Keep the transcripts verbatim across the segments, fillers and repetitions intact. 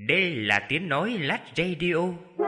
Đây là tiếng nói Lát Radio.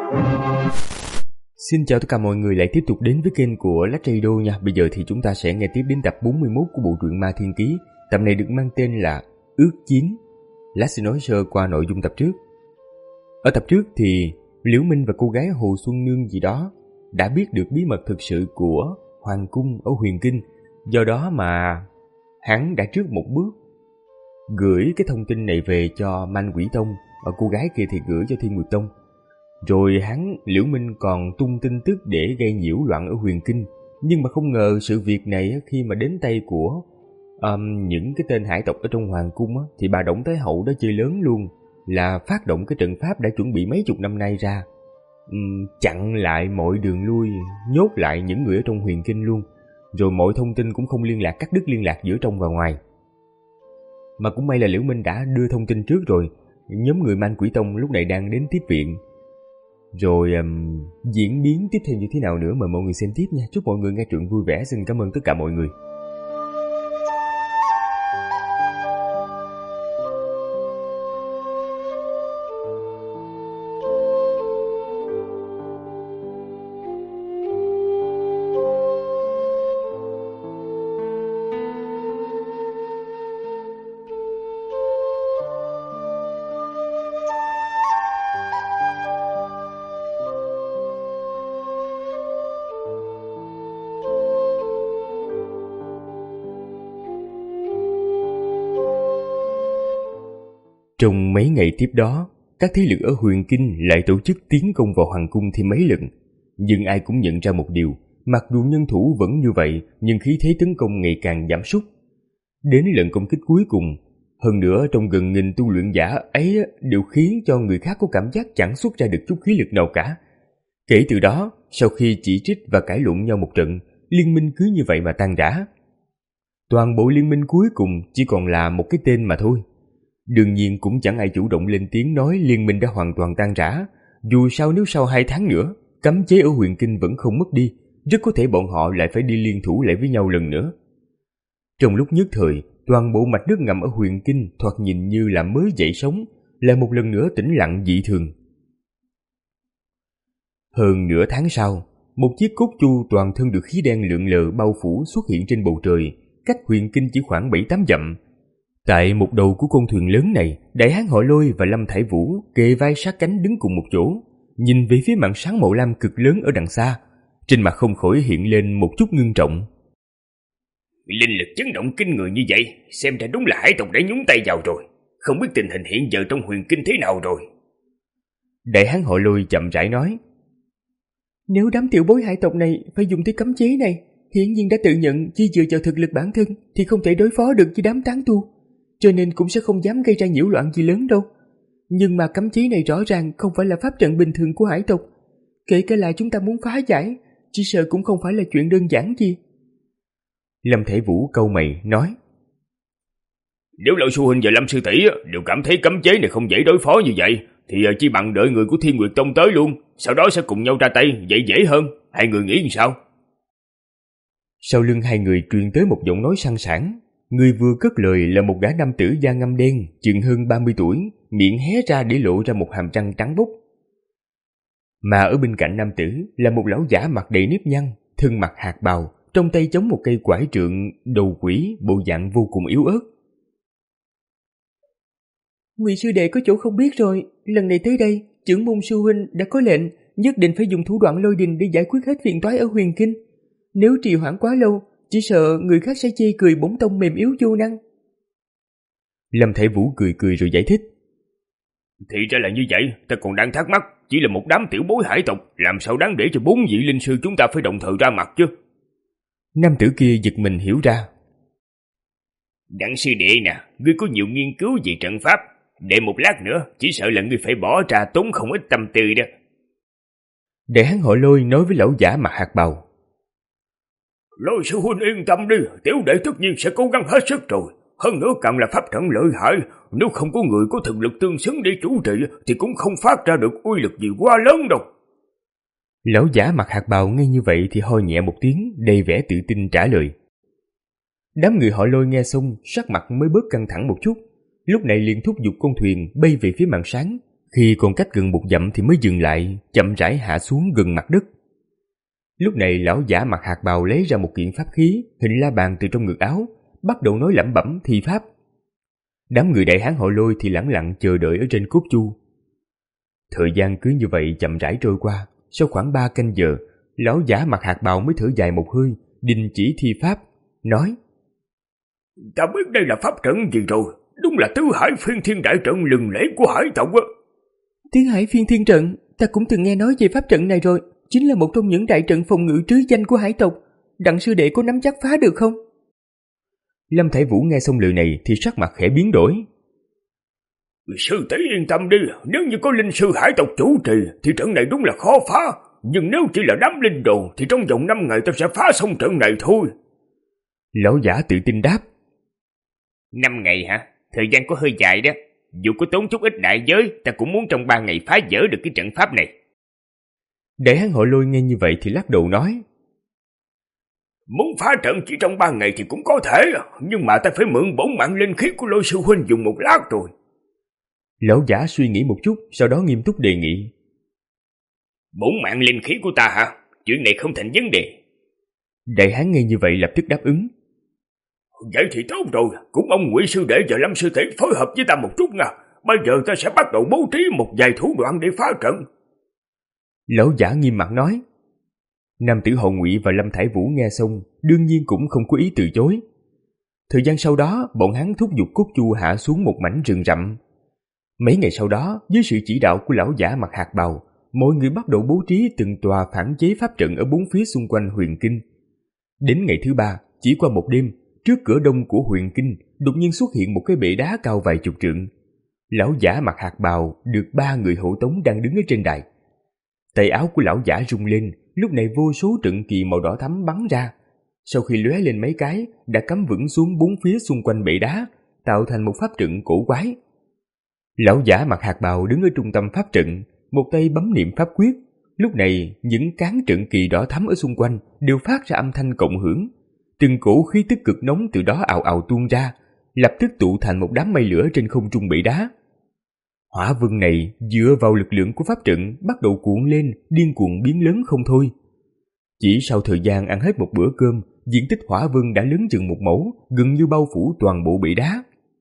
Xin chào tất cả mọi người lại tiếp tục đến với kênh của Lát Radio nha. Bây giờ thì chúng ta sẽ nghe tiếp đến tập bốn mươi mốt của bộ truyện Ma Thiên Ký. Tập này được mang tên là Ước Chiến. Lát sẽ nói sơ qua nội dung tập trước. Ở tập trước thì Liễu Minh và cô gái Hồ Xuân Nương gì đó đã biết được bí mật thực sự của Hoàng Cung ở Huyền Kinh. Do đó mà hắn đã trước một bước gửi cái thông tin này về cho Man Quỷ Tông, ở cô gái kia thì gửi cho Thiên Nguyệt Tông. Rồi hắn, Liễu Minh còn tung tin tức để gây nhiễu loạn ở Huyền Kinh. Nhưng mà không ngờ sự việc này khi mà đến tay của um, những cái tên hải tộc ở trong Hoàng Cung á, thì bà Đổng Thái Hậu đã chơi lớn luôn, là phát động cái trận pháp đã chuẩn bị mấy chục năm nay ra, um, chặn lại mọi đường lui, nhốt lại những người ở trong Huyền Kinh luôn. Rồi mọi thông tin cũng không liên lạc, cắt đứt liên lạc giữa trong và ngoài. Mà cũng may là Liễu Minh đã đưa thông tin trước rồi. Nhóm người Man Quỷ Tông lúc này đang đến tiếp viện. Rồi um, diễn biến tiếp theo như thế nào nữa mời mọi người xem tiếp nha. Chúc mọi người nghe truyện vui vẻ. Xin cảm ơn tất cả mọi người. Trong mấy ngày tiếp đó, các thế lực ở Huyền Kinh lại tổ chức tiến công vào Hoàng Cung thêm mấy lần. Nhưng ai cũng nhận ra một điều, mặc dù nhân thủ vẫn như vậy, nhưng khí thế tấn công ngày càng giảm sút. Đến lần công kích cuối cùng, hơn nữa trong gần nghìn tu luyện giả ấy đều khiến cho người khác có cảm giác chẳng xuất ra được chút khí lực nào cả. Kể từ đó, sau khi chỉ trích và cãi lộn nhau một trận, liên minh cứ như vậy mà tan rã. Toàn bộ liên minh cuối cùng chỉ còn là một cái tên mà thôi. Đương nhiên cũng chẳng ai chủ động lên tiếng nói liên minh đã hoàn toàn tan rã. Dù sao nếu sau hai tháng nữa cấm chế ở Huyền Kinh vẫn không mất đi, rất có thể bọn họ lại phải đi liên thủ lại với nhau lần nữa. Trong lúc nhất thời, toàn bộ mạch nước ngầm ở Huyền Kinh thoạt nhìn như là mới dậy sóng, lại một lần nữa tĩnh lặng dị thường. Hơn nửa tháng sau, một chiếc cốt chu toàn thân được khí đen lượn lờ bao phủ xuất hiện trên bầu trời, cách Huyền Kinh chỉ khoảng bảy tám dặm. Tại một đầu của con thuyền lớn này, Đại Hán Họ Lôi và Lâm Thải Vũ kề vai sát cánh đứng cùng một chỗ, nhìn về phía màn sáng màu lam cực lớn ở đằng xa. Trên mặt không khỏi hiện lên một chút ngưng trọng. Linh lực chấn động kinh người như vậy, xem ra đúng là hải tộc đã nhúng tay vào rồi. Không biết tình hình hiện giờ trong Huyền Kinh thế nào rồi. Đại Hán Họ Lôi chậm rãi nói. Nếu đám tiểu bối hải tộc này phải dùng tới cấm chế này, hiển nhiên đã tự nhận chỉ dựa vào thực lực bản thân thì không thể đối phó được với đám tán tu, cho nên cũng sẽ không dám gây ra nhiễu loạn gì lớn đâu. Nhưng mà cấm chế này rõ ràng không phải là pháp trận bình thường của hải tộc. Kể cả là chúng ta muốn phá giải, chỉ sợ cũng không phải là chuyện đơn giản gì. Lâm Thể Vũ cau mày nói. Nếu Lão Sư Huynh và Lâm Sư Tỷ đều cảm thấy cấm chế này không dễ đối phó như vậy, thì chỉ bằng đợi người của Thiên Nguyệt Tông tới luôn, sau đó sẽ cùng nhau ra tay, vậy dễ hơn. Hai người nghĩ làm sao? Sau lưng hai người truyền tới một giọng nói sang sảng. Người vừa cất lời là một gã nam tử da ngăm đen, chừng hơn ba mươi tuổi, miệng hé ra để lộ ra một hàm răng trắng bóc. Mà ở bên cạnh nam tử là một lão giả mặt đầy nếp nhăn, thân mặc hạt bào, trong tay chống một cây quải trượng, đầu quỷ, bộ dạng vô cùng yếu ớt. Ngụy sư đệ có chỗ không biết rồi, lần này tới đây, trưởng môn sư huynh đã có lệnh nhất định phải dùng thủ đoạn lôi đình để giải quyết hết phiền toái ở Huyền Kinh. Nếu trì hoãn quá lâu, chỉ sợ người khác sẽ chê cười bổn tông mềm yếu vô năng. Lâm Thể Vũ cười cười rồi giải thích. Thì ra là như vậy, ta còn đang thắc mắc, chỉ là một đám tiểu bối hải tộc, làm sao đáng để cho bốn vị linh sư chúng ta phải đồng thời ra mặt chứ? Nam tử kia giật mình hiểu ra. Đặng sư đệ nè, ngươi có nhiều nghiên cứu về trận pháp, để một lát nữa, chỉ sợ là ngươi phải bỏ ra tốn không ít tâm tư đó. Đại Hán Họ Lôi nói với lão giả mặt hạt bào. Lôi sư huynh yên tâm đi, tiểu đệ tất nhiên sẽ cố gắng hết sức rồi. Hơn nữa càng là pháp trận lợi hại, nếu không có người có thực lực tương xứng để chủ trì thì cũng không phát ra được uy lực gì quá lớn đâu. Lão giả mặt hạt bào nghe như vậy thì ho nhẹ một tiếng, đầy vẻ tự tin trả lời. Đám người Họ Lôi nghe xong, sắc mặt mới bớt căng thẳng một chút, lúc này liền thúc giục con thuyền bay về phía màn sáng, Khi còn cách gần một dặm thì mới dừng lại, chậm rãi hạ xuống gần mặt đất. Lúc này lão giả mặc hạt bào lấy ra một kiện pháp khí hình la bàn từ trong ngực áo, bắt đầu nói lẩm bẩm thi pháp. Đám người đại hán họ Lôi thì lẳng lặng chờ đợi ở trên cốt chu. Thời gian cứ như vậy chậm rãi trôi qua. Sau khoảng ba canh giờ, lão giả mặc hạt bào mới thở dài một hơi, đình chỉ thi pháp, nói: Ta biết đây là pháp trận gì rồi, đúng là tứ hải phiên thiên đại trận lừng lẫy của hải tộc á. Tứ hải phiên thiên trận, ta cũng từng nghe nói về pháp trận này rồi, chính là một trong những đại trận phòng ngự trứ danh của hải tộc. Đặng sư đệ có nắm chắc phá được không? Lâm Thải Vũ nghe xong lời này thì sắc mặt khẽ biến đổi. Sư tỷ yên tâm đi, nếu như có linh sư hải tộc chủ trì thì trận này đúng là khó phá, nhưng nếu chỉ là đám linh đồ thì trong vòng năm ngày ta sẽ phá xong trận này thôi. Lão giả tự tin đáp. Năm ngày hả? Thời gian có hơi dài đó. Dù có tốn chút ít đại giới, ta cũng muốn trong ba ngày phá vỡ được cái trận pháp này. Đại hán họ Lôi nghe như vậy thì lắc đầu nói: Muốn phá trận chỉ trong ba ngày thì cũng có thể, nhưng mà ta phải mượn bổn mạng linh khí của Lôi sư huynh dùng một lát rồi. Lão giả suy nghĩ một chút, sau đó nghiêm túc đề nghị: Bổn mạng linh khí của ta hả? Chuyện này không thành vấn đề. Đại hán nghe như vậy lập tức đáp ứng. Vậy thì tốt rồi, cũng mong Ngụy sư đệ và Lâm sư tỷ phối hợp với ta một chút nha. Bây giờ ta sẽ bắt đầu bố trí một vài thủ đoạn để phá trận. Lão giả nghiêm mặt nói. Nam tử họ Ngụy và Lâm Thải Vũ nghe xong đương nhiên cũng không có ý từ chối. Thời gian sau đó, bọn hắn thúc giục cốt chu hạ xuống một mảnh rừng rậm. Mấy ngày sau đó, dưới sự chỉ đạo của lão giả mặc hạt bào, mọi người bắt đầu bố trí từng tòa phản chế pháp trận ở bốn phía xung quanh Huyền Kinh. Đến ngày thứ ba, chỉ qua một đêm, trước cửa đông của Huyền Kinh đột nhiên xuất hiện một cái bệ đá cao vài chục trượng. Lão giả mặc hạt bào được ba người hộ tống đang đứng ở trên đài. Tay áo của lão giả rung lên, lúc này vô số trận kỳ màu đỏ thắm bắn ra. Sau khi lóe lên mấy cái, đã cắm vững xuống bốn phía xung quanh bệ đá, tạo thành một pháp trận cổ quái. Lão giả mặc hạt bào đứng ở trung tâm pháp trận, một tay bấm niệm pháp quyết. Lúc này, những cán trận kỳ đỏ thắm ở xung quanh đều phát ra âm thanh cộng hưởng. Từng cổ khí tức cực nóng từ đó ào ào tuôn ra, lập tức tụ thành một đám mây lửa trên không trung bệ đá. Hỏa vân này dựa vào lực lượng của pháp trận bắt đầu cuộn lên, điên cuồng biến lớn không thôi. Chỉ sau thời gian ăn hết một bữa cơm, diện tích hỏa vân đã lớn chừng một mẫu, gần như bao phủ toàn bộ bệ đá.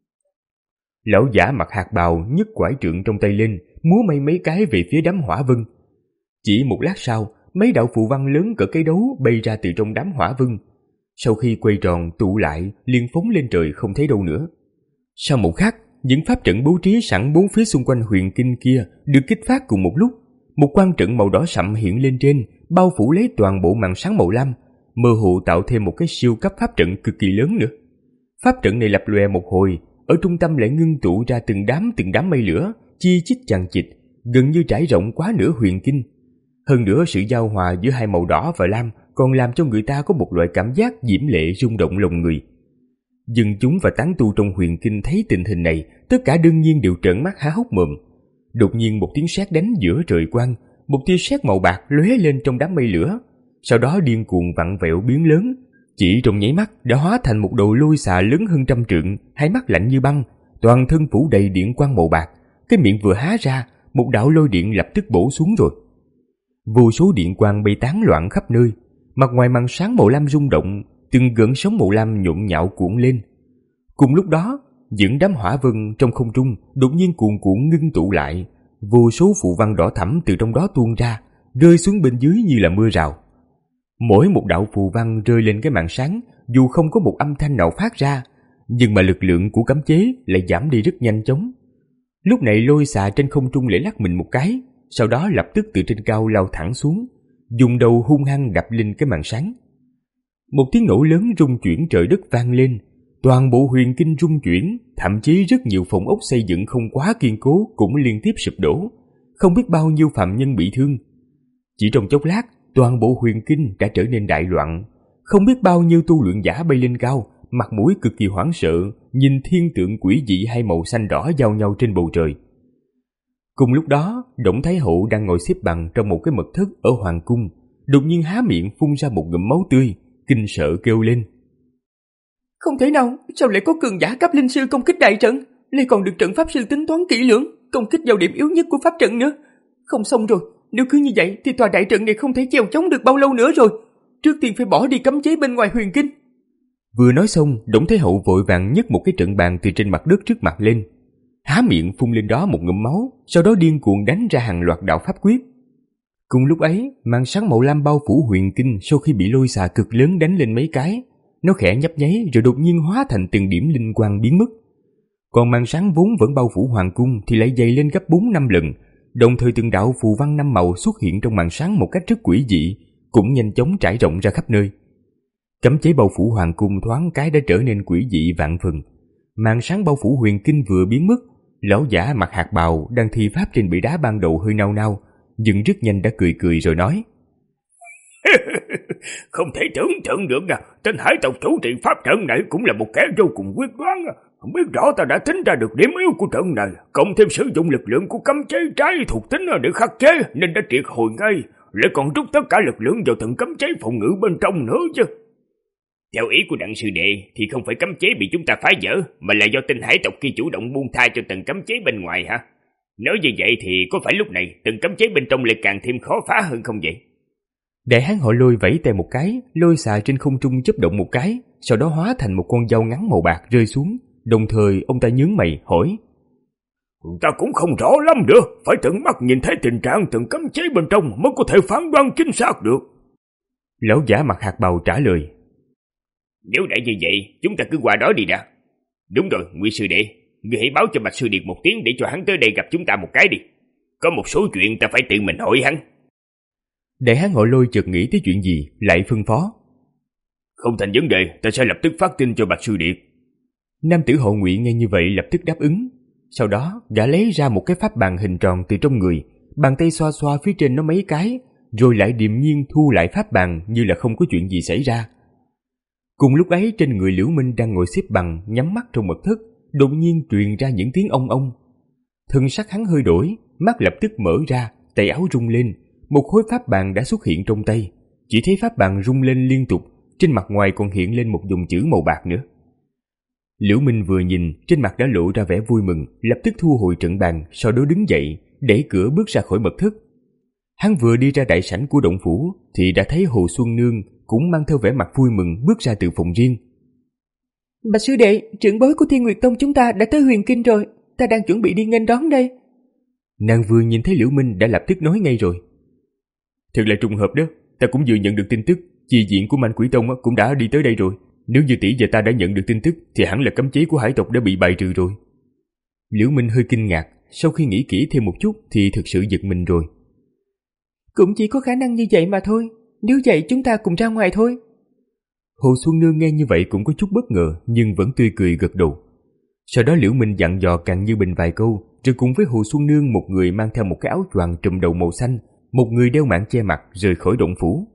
Lão giả mặc hạt bào nhấc quải trượng trong tay lên, múa may mấy cái về phía đám hỏa vân. Chỉ một lát sau, mấy đạo phù văn lớn cỡ cây đấu bay ra từ trong đám hỏa vân. Sau khi quay tròn tụ lại, liền phóng lên trời không thấy đâu nữa. Sau một khắc, những pháp trận bố trí sẵn bốn phía xung quanh Huyền Kinh kia được kích phát cùng một lúc. Một quan trận màu đỏ sậm hiện lên trên, bao phủ lấy toàn bộ màn sáng màu lam, mơ hồ tạo thêm một cái siêu cấp pháp trận cực kỳ lớn nữa. Pháp trận này lập lòe một hồi, ở trung tâm lại ngưng tụ ra từng đám từng đám mây lửa, chi chít chằng chịt, gần như trải rộng quá nửa Huyền Kinh. Hơn nữa sự giao hòa giữa hai màu đỏ và lam còn làm cho người ta có một loại cảm giác diễm lệ rung động lòng người. Dân chúng và tán tu trong Huyền Kinh thấy tình hình này, tất cả đương nhiên đều trợn mắt há hốc mồm. Đột nhiên một tiếng sét đánh giữa trời quang, một tia sét màu bạc lóe lên trong đám mây lửa, sau đó điên cuồng vặn vẹo biến lớn, chỉ trong nháy mắt đã hóa thành một đồ lôi xà lớn hơn trăm trượng, hai mắt lạnh như băng, toàn thân phủ đầy điện quang màu bạc, cái miệng vừa há ra, một đạo lôi điện lập tức bổ xuống rồi. Vô số điện quang bay tán loạn khắp nơi, mặt ngoài màn sáng màu lam rung động, từng gợn sóng màu lam nhộn nhạo cuộn lên. Cùng lúc đó, những đám hỏa vân trong không trung đột nhiên cuồn cuộn ngưng tụ lại, vô số phù văn đỏ thẫm từ trong đó tuôn ra, rơi xuống bên dưới như là mưa rào. Mỗi một đạo phù văn rơi lên cái màn sáng, dù không có một âm thanh nào phát ra, nhưng mà lực lượng của cấm chế lại giảm đi rất nhanh chóng. Lúc này lôi xà trên không trung lại lắc mình một cái, sau đó lập tức từ trên cao lao thẳng xuống, dùng đầu hung hăng đập lên cái màn sáng. Một tiếng nổ lớn rung chuyển trời đất vang lên, toàn bộ Huyền Kinh rung chuyển, thậm chí rất nhiều phòng ốc xây dựng không quá kiên cố cũng liên tiếp sụp đổ, không biết bao nhiêu phạm nhân bị thương. Chỉ trong chốc lát, toàn bộ Huyền Kinh đã trở nên đại loạn, không biết bao nhiêu tu luyện giả bay lên cao, mặt mũi cực kỳ hoảng sợ, nhìn thiên tượng quỷ dị hai màu xanh đỏ giao nhau trên bầu trời. Cùng lúc đó, Đổng Thái Hậu đang ngồi xếp bằng trong một cái mật thất ở hoàng cung, đột nhiên há miệng phun ra một ngụm máu tươi, kinh sợ kêu lên. Không thể nào, sao lại có cường giả cấp linh sư công kích đại trận, lại còn được trận pháp sư tính toán kỹ lưỡng, công kích vào điểm yếu nhất của pháp trận nữa. Không xong rồi, nếu cứ như vậy thì tòa đại trận này không thể chèo chống được bao lâu nữa rồi. Trước tiên phải bỏ đi cấm chế bên ngoài huyền kinh. Vừa nói xong, Đổng Thái Hậu vội vàng nhấc một cái trận bàn từ trên mặt đất trước mặt lên, há miệng phun lên đó một ngụm máu, sau đó điên cuồng đánh ra hàng loạt đạo pháp quyết. Cùng lúc ấy, màn sáng màu lam bao phủ huyền kinh sau khi bị lôi xà cực lớn đánh lên mấy cái, nó khẽ nhấp nháy rồi đột nhiên hóa thành từng điểm linh quang biến mất. Còn màn sáng vốn vẫn bao phủ hoàng cung thì lại dày lên gấp bốn năm lần, đồng thời từng đạo phù văn năm màu xuất hiện trong màn sáng một cách rất quỷ dị, cũng nhanh chóng trải rộng ra khắp nơi. Cấm chế bao phủ hoàng cung thoáng cái đã trở nên quỷ dị vạn phần. Màn sáng bao phủ huyền kinh vừa biến mất, lão giả mặc hạt bào đang thi pháp trên bệ đá ban đầu hơi nao nao, nhưng rất nhanh đã cười cười rồi nói: Không thể tưởng tượng được à, tên hải tộc chủ trì pháp trận này cũng là một kẻ vô cùng quyết đoán. Không biết rõ ta đã tính ra được điểm yếu của trận này, cộng thêm sử dụng lực lượng của cấm chế trái thuộc tính để khắc chế nên đã triệt hồi ngay, lại còn rút tất cả lực lượng vào từng cấm chế phòng ngự bên trong nữa chứ. Theo ý của đặng sư đệ thì không phải cấm chế bị chúng ta phá vỡ, mà là do tên hải tộc kia chủ động buông tha cho từng cấm chế bên ngoài hả? Nói như vậy thì có phải lúc này từng cấm chế bên trong lại càng thêm khó phá hơn không vậy? Đại hán họ Lôi vẫy tay một cái, lôi xà trên không trung chớp động một cái, sau đó hóa thành một con dao ngắn màu bạc rơi xuống. Đồng thời ông ta nhướng mày hỏi: Ta cũng không rõ lắm được, phải tận mắt nhìn thấy tình trạng từng cấm chế bên trong mới có thể phán đoán chính xác được. Lão giả mặc hạt bào trả lời: Nếu đã như vậy, chúng ta cứ qua đó đi đã. Đúng rồi, Ngụy sư đệ, ngươi hãy báo cho Bạch sư điệt một tiếng để cho hắn tới đây gặp chúng ta một cái đi. Có một số chuyện ta phải tự mình hỏi hắn. Đại hán họ Lôi chợt nghĩ tới chuyện gì, lại phân phó: Không thành vấn đề, ta sẽ lập tức phát tin cho Bạch sư điệt. Nam tử họ Ngụy nghe như vậy lập tức đáp ứng. Sau đó gã lấy ra một cái pháp bàn hình tròn từ trong người, bàn tay xoa xoa phía trên nó mấy cái, rồi lại điềm nhiên thu lại pháp bàn như là không có chuyện gì xảy ra. Cùng lúc ấy, trên người Liễu Minh đang ngồi xếp bằng nhắm mắt trong mật thất, đột nhiên truyền ra những tiếng ong ong. Thân sắc hắn hơi đổi, mắt lập tức mở ra, tay áo rung lên, một khối pháp bàn đã xuất hiện trong tay. Chỉ thấy pháp bàn rung lên liên tục, trên mặt ngoài còn hiện lên một dòng chữ màu bạc nữa. Liễu Minh vừa nhìn, trên mặt đã lộ ra vẻ vui mừng, lập tức thu hồi trận bàn, sau đó đứng dậy, đẩy cửa bước ra khỏi mật thất. Hắn vừa đi ra đại sảnh của động phủ thì đã thấy Hồ Xuân Nương cũng mang theo vẻ mặt vui mừng bước ra từ phòng riêng. Bạch sư đệ, trưởng bối của Thiên Nguyệt Tông chúng ta đã tới huyền kinh rồi, ta đang chuẩn bị đi nghênh đón đây. Nàng vừa nhìn thấy Liễu Minh đã lập tức nói ngay rồi: Thật là trùng hợp đó, ta cũng vừa nhận được tin tức, chi viện của Man Quỷ Tông cũng đã đi tới đây rồi. Nếu như tỷ và ta đã nhận được tin tức thì hẳn là cấm chế của hải tộc đã bị bài trừ rồi. Liễu Minh hơi kinh ngạc, sau khi nghĩ kỹ thêm một chút thì thực sự giật mình rồi. Cũng chỉ có khả năng như vậy mà thôi, nếu vậy chúng ta cùng ra ngoài thôi. Hồ Xuân Nương nghe như vậy cũng có chút bất ngờ, nhưng vẫn tươi cười gật đầu. Sau đó Liễu Minh dặn dò Càng Như Bình vài câu, rồi cùng với Hồ Xuân Nương, một người mang theo một cái áo choàng trùm đầu màu xanh, một người đeo mãng che mặt, rời khỏi động phủ.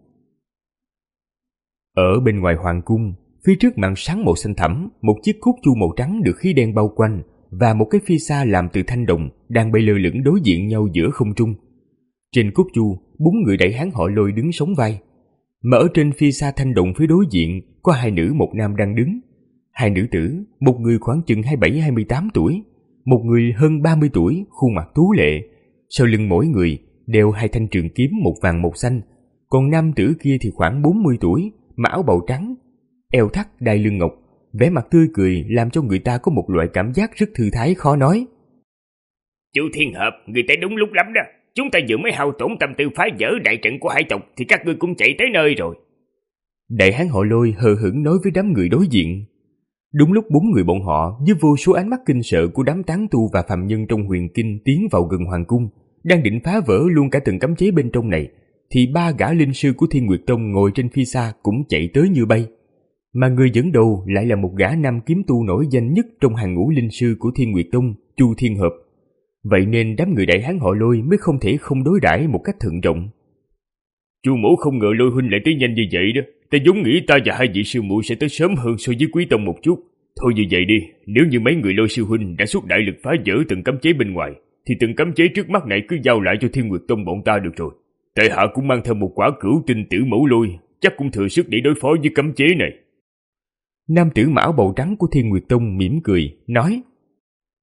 Ở bên ngoài hoàng cung, phía trước màn sáng màu xanh thẳm, một chiếc cúc chu màu trắng được khí đen bao quanh và một cái phi xa làm từ thanh đồng đang bay lơ lửng đối diện nhau giữa không trung. Trên cúc chu, bốn người đại hán họ Lôi đứng sóng vai, mà ở trên phi xa thanh đồng phía đối diện có hai nữ một nam đang đứng. Hai nữ tử, một người khoảng chừng hai mươi bảy hai mươi tám tuổi, một người hơn ba mươi tuổi, khuôn mặt tú lệ, sau lưng mỗi người đeo hai thanh trường kiếm, một vàng một xanh, còn nam tử kia thì khoảng bốn mươi tuổi, mặc áo bào trắng, eo thắt đai lưng ngọc, vẻ mặt tươi cười làm cho người ta có một loại cảm giác rất thư thái khó nói. Chú Thiên Hợp, người tới đúng lúc lắm đó. Chúng ta vừa mới hao tổn tâm tư phá vỡ đại trận của hải tộc thì các ngươi cũng chạy tới nơi rồi. Đại hán họ Lôi hờ hững nói với đám người đối diện. Đúng lúc bốn người bọn họ với vô số ánh mắt kinh sợ của đám tán tu và phàm nhân trong huyền kinh tiến vào gần hoàng cung, đang định phá vỡ luôn cả từng cấm chế bên trong này, thì ba gã linh sư của Thiên Nguyệt Tông ngồi trên phi xa cũng chạy tới như bay. Mà người dẫn đầu lại là một gã nam kiếm tu nổi danh nhất trong hàng ngũ linh sư của Thiên Nguyệt Tông, Chu Thiên Hợp. Vậy nên đám người đại hán họ Lôi mới không thể không đối đãi một cách thận trọng. Chu mẫu không ngờ Lôi huynh lại tới nhanh như vậy đó. Ta vốn nghĩ ta và hai vị sư muội sẽ tới sớm hơn so với Quý Tông một chút. Thôi như vậy đi, nếu như mấy người Lôi sư huynh đã xuất đại lực phá vỡ từng cấm chế bên ngoài, thì từng cấm chế trước mắt này cứ giao lại cho Thiên Nguyệt Tông bọn ta được rồi. Tại hạ cũng mang theo một quả cửu tinh tử mẫu lôi, chắc cũng thừa sức để đối phó với cấm chế này. Nam tử mão bầu trắng của Thiên Nguyệt Tông mỉm cười, nói: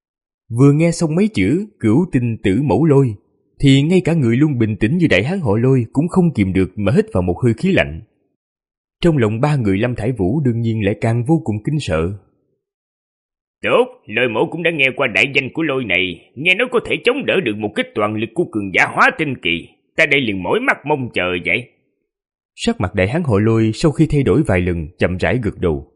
Vừa nghe xong mấy chữ cửu tinh tử mẫu lôi, thì ngay cả người luôn bình tĩnh như đại hán họ Lôi cũng không kìm được mà hít vào một hơi khí lạnh. Trong lòng ba người Lâm Thải Vũ đương nhiên lại càng vô cùng kinh sợ. Tốt, Lôi mẫu cũng đã nghe qua đại danh của Lôi này, nghe nói có thể chống đỡ được một kích toàn lực của cường giả hóa tinh kỳ. Ta đây liền mỏi mắt mong chờ vậy. Sắc mặt đại hán họ Lôi sau khi thay đổi vài lần chậm rãi gật đầu.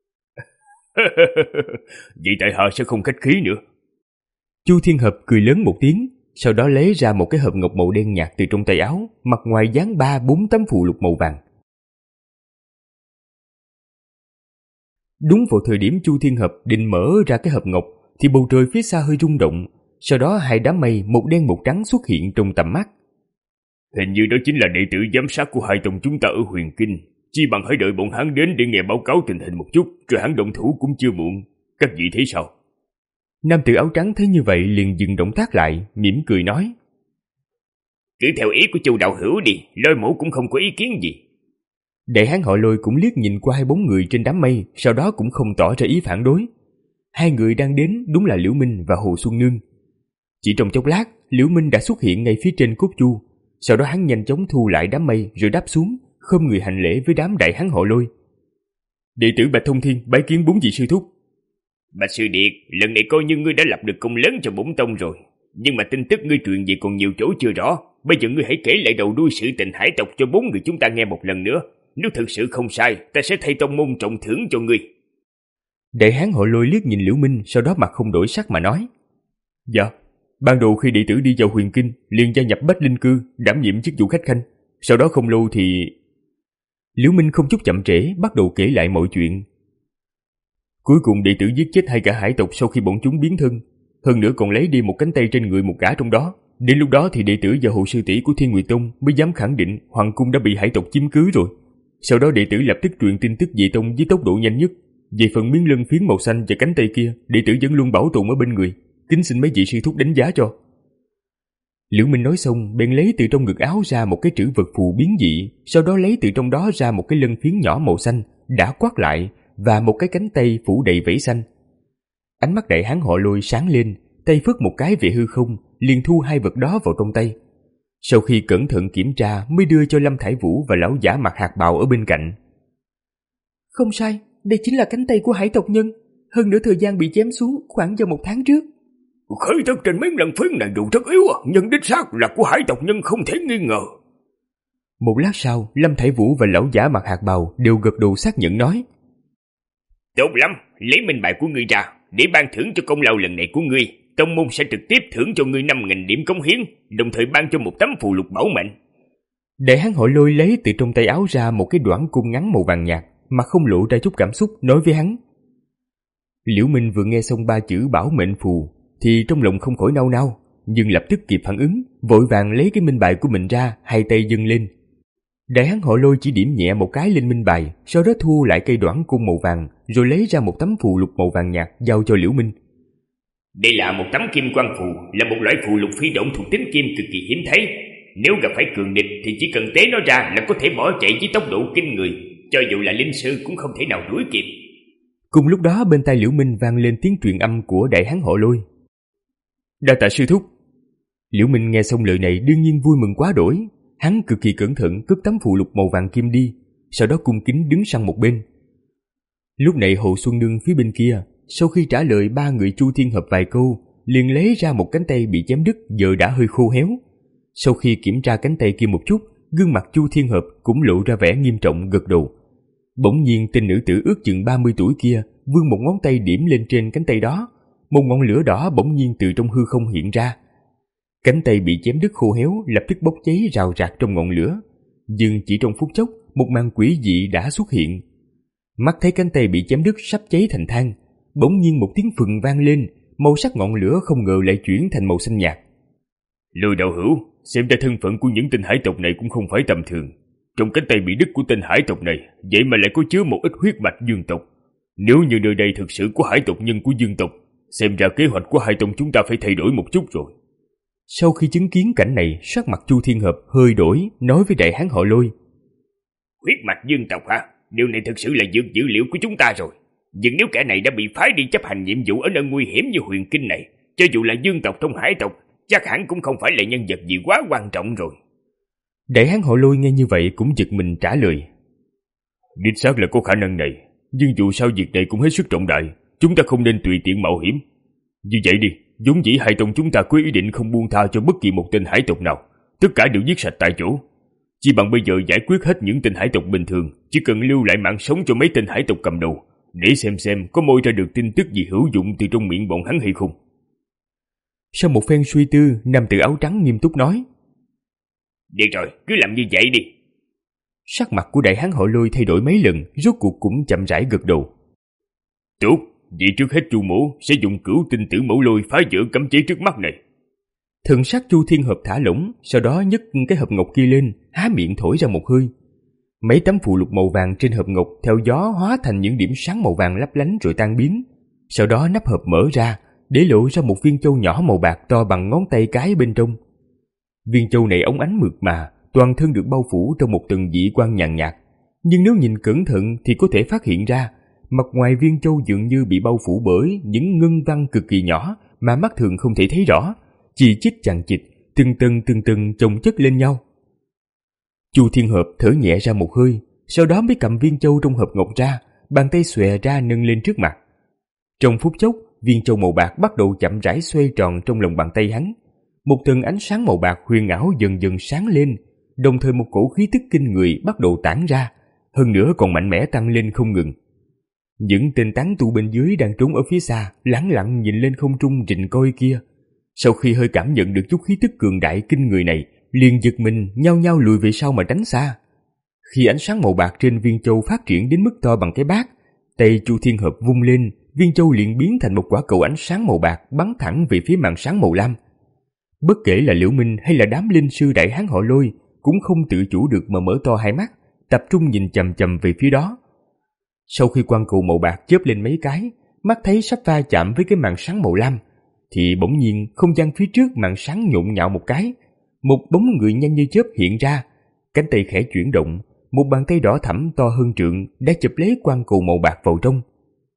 Vậy tại hạ sẽ không khách khí nữa. Chu Thiên Hợp cười lớn một tiếng, sau đó lấy ra một cái hộp ngọc màu đen nhạt từ trong tay áo, mặt ngoài dán ba bốn tấm phù lục màu vàng. Đúng vào thời điểm Chu Thiên Hợp định mở ra cái hộp ngọc, thì bầu trời phía xa hơi rung động, sau đó hai đám mây một đen một trắng xuất hiện trong tầm mắt. Hình như đó chính là đệ tử giám sát của hai tông chúng ta ở Huyền Kinh. Chi bằng hãy đợi bọn hắn đến để nghe báo cáo tình hình một chút, rồi hắn động thủ cũng chưa muộn. Các vị thấy sao? Nam tử áo trắng thấy như vậy liền dừng động tác lại, mỉm cười nói. Cứ theo ý của Chu đạo hữu đi, Lôi mẫu cũng không có ý kiến gì. Đại hán họ Lôi cũng liếc nhìn qua hai bóng người trên đám mây, sau đó cũng không tỏ ra ý phản đối. Hai người đang đến đúng là Liễu Minh và Hồ Xuân Nương. Chỉ trong chốc lát, Liễu Minh đã xuất hiện ngay phía trên cốt chu, sau đó hắn nhanh chóng thu lại đám mây rồi đáp xuống, khom người hành lễ với đám đại hán họ Lôi. Đệ tử Bạch Thông Thiên bái kiến bốn vị sư thúc. Bạch Sư Điệt, lần này coi như ngươi đã lập được công lớn cho bổn tông rồi. Nhưng mà tin tức ngươi truyền về còn nhiều chỗ chưa rõ. Bây giờ ngươi hãy kể lại đầu đuôi sự tình hải tộc cho bốn người chúng ta nghe một lần nữa. Nếu thực sự không sai, ta sẽ thay tông môn trọng thưởng cho ngươi. Đại hán họ Lôi liếc nhìn Liễu Minh, sau đó mặt không đổi sắc mà nói. Dạ, ban đầu khi đệ tử đi vào Huyền Kinh, liền gia nhập Bách Linh Cư, đảm nhiệm chức vụ khách khanh. Sau đó không lâu thì... Liễu Minh không chút chậm trễ, bắt đầu kể lại mọi chuyện. Cuối cùng đệ tử giết chết hai gã hải tộc sau khi bọn chúng biến thân, hơn nữa còn lấy đi một cánh tay trên người một gã trong đó. Đến lúc đó thì đệ tử và hộ sư tỷ của Thiên Nguyệt Tông mới dám khẳng định hoàng cung đã bị hải tộc chiếm cứ rồi. Sau đó đệ tử lập tức truyền tin tức về tông với tốc độ nhanh nhất. Về phần miếng lân phiến màu xanh và cánh tay kia, đệ tử vẫn luôn bảo tồn ở bên người, kính xin mấy vị sư thúc đánh giá cho. Liễu Minh nói xong, bèn lấy từ trong ngực áo ra một cái trữ vật phù biến dị, sau đó lấy từ trong đó ra một cái lân phiến nhỏ màu xanh đã quát lại và một cái cánh tay phủ đầy vảy xanh. Ánh mắt đại hán họ Lôi sáng lên, tay phất một cái về hư không, liền thu hai vật đó vào trong tay. Sau khi cẩn thận kiểm tra mới đưa cho Lâm Thải Vũ và lão giả mặc hạt bào ở bên cạnh. Không sai, đây chính là cánh tay của hải tộc nhân, hơn nữa thời gian bị chém xuống khoảng vào một tháng trước. Khởi tức trên mấy lần phiến này dù rất yếu, nhưng đích xác là của hải tộc nhân không thể nghi ngờ. Một lát sau, Lâm Thải Vũ và lão giả mặc hạt bào đều gật đầu xác nhận nói. Tốt lắm, lấy minh bài của ngươi ra, để ban thưởng cho công lao lần này của ngươi. Tông môn sẽ trực tiếp thưởng cho ngươi năm nghìn điểm cống hiến, đồng thời ban cho một tấm phù lục bảo mệnh. Đại hán họ Lôi lấy từ trong tay áo ra một cái đoạn cung ngắn màu vàng nhạt, mà không lộ ra chút cảm xúc, nói với hắn. Liễu Minh vừa nghe xong ba chữ bảo mệnh phù thì trong lòng không khỏi nao nao, nhưng lập tức kịp phản ứng, vội vàng lấy cái minh bài của mình ra, hai tay dâng lên. Đại hán họ Lôi chỉ điểm nhẹ một cái lên minh bài, sau đó thu lại cây đoạn cung màu vàng, rồi lấy ra một tấm phù lục màu vàng nhạt giao cho Liễu Minh. Đây là một tấm kim quang phù, là một loại phù lục phi động thuộc tính kim cực kỳ hiếm thấy. Nếu gặp phải cường địch thì chỉ cần tế nó ra là có thể bỏ chạy với tốc độ kinh người, cho dù là linh sư cũng không thể nào đuổi kịp. Cùng lúc đó bên tai Liễu Minh vang lên tiếng truyền âm của đại hán họ Lôi. Đa tạ sư thúc. Liễu Minh nghe xong lời này đương nhiên vui mừng quá đổi, hắn cực kỳ cẩn thận cất tấm phù lục màu vàng kim đi, sau đó cung kính đứng sang một bên. Lúc này Hồ Xuân Nương phía bên kia, sau khi trả lời ba người Chu Thiên Hợp vài câu, liền lấy ra một cánh tay bị chém đứt giờ đã hơi khô héo. Sau khi kiểm tra cánh tay kia một chút, gương mặt Chu Thiên Hợp cũng lộ ra vẻ nghiêm trọng, gật đầu. Bỗng nhiên tên nữ tử ước chừng ba mươi tuổi kia vươn một ngón tay điểm lên trên cánh tay đó, một ngọn lửa đỏ bỗng nhiên từ trong hư không hiện ra. Cánh tay bị chém đứt khô héo lập tức bốc cháy rào rạc trong ngọn lửa, nhưng chỉ trong phút chốc một màn quỷ dị đã xuất hiện. Mắt thấy cánh tay bị chém đứt sắp cháy thành than, bỗng nhiên một tiếng phừng vang lên, màu sắc ngọn lửa không ngờ lại chuyển thành màu xanh nhạt. Lôi đạo hữu, xem ra thân phận của những tên hải tộc này cũng không phải tầm thường. Trong cánh tay bị đứt của tên hải tộc này, vậy mà lại có chứa một ít huyết mạch dương tộc. Nếu như nơi đây thực sự có hải tộc nhân của dương tộc, xem ra kế hoạch của hai tông chúng ta phải thay đổi một chút rồi. Sau khi chứng kiến cảnh này, sắc mặt Chu Thiên Hợp hơi đổi, nói với đại hán họ Lôi. Huyết mạch dương tộc hả? Điều này thực sự là vượt dữ liệu của chúng ta rồi. Nhưng nếu kẻ này đã bị phái đi chấp hành nhiệm vụ ở nơi nguy hiểm như Huyền Kinh này, cho dù là dương tộc trong hải tộc, chắc hẳn cũng không phải là nhân vật gì quá quan trọng rồi. Đại hán họ Lôi nghe như vậy cũng giật mình trả lời. Đích xác là có khả năng này, nhưng dù sao việc này cũng hết sức trọng đại, chúng ta không nên tùy tiện mạo hiểm. Như vậy đi, vốn dĩ hai tông chúng ta có ý định không buông tha cho bất kỳ một tên hải tộc nào, tất cả đều giết sạch tại chỗ. Chỉ bằng bây giờ giải quyết hết những tên hải tộc bình thường, chỉ cần lưu lại mạng sống cho mấy tên hải tộc cầm đầu, để xem xem có moi ra được tin tức gì hữu dụng từ trong miệng bọn hắn hay không. Sau một phen suy tư, nam tử áo trắng nghiêm túc nói. Được rồi, cứ làm như vậy đi. Sắc mặt của đại hán họ Lôi thay đổi mấy lần, rốt cuộc cũng chậm rãi gật đầu. Tốt, vậy trước hết Chu Mỗ sẽ dùng cửu tinh tử mẫu lôi phá vỡ cấm chế trước mắt này. Thần sắc Chu Thiên Hợp thả lỏng, sau đó nhấc cái hộp ngọc kia lên, há miệng thổi ra một hơi. Mấy tấm phù lục màu vàng trên hộp ngọc theo gió hóa thành những điểm sáng màu vàng lấp lánh rồi tan biến. Sau đó nắp hộp mở ra, để lộ ra một viên châu nhỏ màu bạc to bằng ngón tay cái bên trong. Viên châu này óng ánh mượt mà, toàn thân được bao phủ trong một tầng dị quang nhàn nhạt. Nhưng nếu nhìn cẩn thận thì có thể phát hiện ra, mặt ngoài viên châu dường như bị bao phủ bởi những ngân văn cực kỳ nhỏ mà mắt thường không thể thấy rõ, chỉ chít chằng chịt, từng tầng từng tầng chồng chất lên nhau. Chu Thiên Hợp thở nhẹ ra một hơi, sau đó mới cầm viên châu trong hộp ngọc ra, bàn tay xòe ra nâng lên trước mặt. Trong phút chốc, viên châu màu bạc bắt đầu chậm rãi xoay tròn trong lòng bàn tay hắn. Một tầng ánh sáng màu bạc huyền ảo dần dần sáng lên, đồng thời một cổ khí tức kinh người bắt đầu tản ra, hơn nữa còn mạnh mẽ tăng lên không ngừng. Những tên tán tu bên dưới đang trốn ở phía xa, lẳng lặng nhìn lên không trung rình coi kia. Sau khi hơi cảm nhận được chút khí tức cường đại kinh người này, liền giật mình nhao nhao lùi về sau mà tránh xa. Khi ánh sáng màu bạc trên viên châu phát triển đến mức to bằng cái bát, tay Chu Thiên Hợp vung lên, viên châu liền biến thành một quả cầu ánh sáng màu bạc bắn thẳng về phía màn sáng màu lam. Bất kể là Liễu Minh hay là đám linh sư đại hán họ Lôi cũng không tự chủ được mà mở to hai mắt, tập trung nhìn chằm chằm về phía đó. Sau khi quang cầu màu bạc chớp lên mấy cái, mắt thấy sắp va chạm với cái màn sáng màu lam, thì bỗng nhiên không gian phía trước màn sáng nhộn nhạo một cái, một bóng người nhanh như chớp hiện ra, cánh tay khẽ chuyển động, một bàn tay đỏ thẫm to hơn trượng đã chụp lấy quang cầu màu bạc vào trong.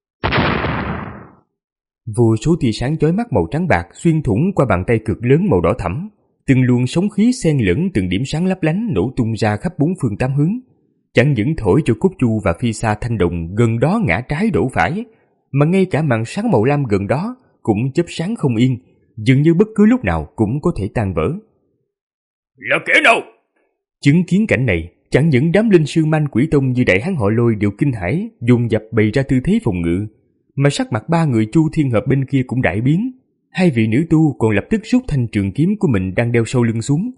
Vô số tia sáng chói mắt màu trắng bạc xuyên thủng qua bàn tay cực lớn màu đỏ thẫm, từng luồng sóng khí xen lẫn từng điểm sáng lấp lánh nổ tung ra khắp bốn phương tám hướng, chẳng những thổi cho Cốt Chu và Phi Sa Thanh Đồng gần đó ngã trái đổ phải, mà ngay cả màn sáng màu lam gần đó cũng chớp sáng không yên, dường như bất cứ lúc nào cũng có thể tan vỡ. Là kẻ nào? Chứng kiến cảnh này, chẳng những đám linh sư manh quỷ tông như đại hán họ Lôi đều kinh hãi, dồn dập bày ra tư thế phòng ngự, mà sắc mặt ba người Chu Thiên Hợp bên kia cũng đại biến. Hai vị nữ tu còn lập tức rút thanh trường kiếm của mình đang đeo sau lưng xuống.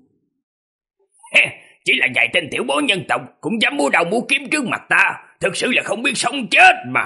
Chỉ là vài tên tiểu bối nhân tộc cũng dám mua đầu mua kiếm trước mặt ta, thực sự là không biết sống chết mà.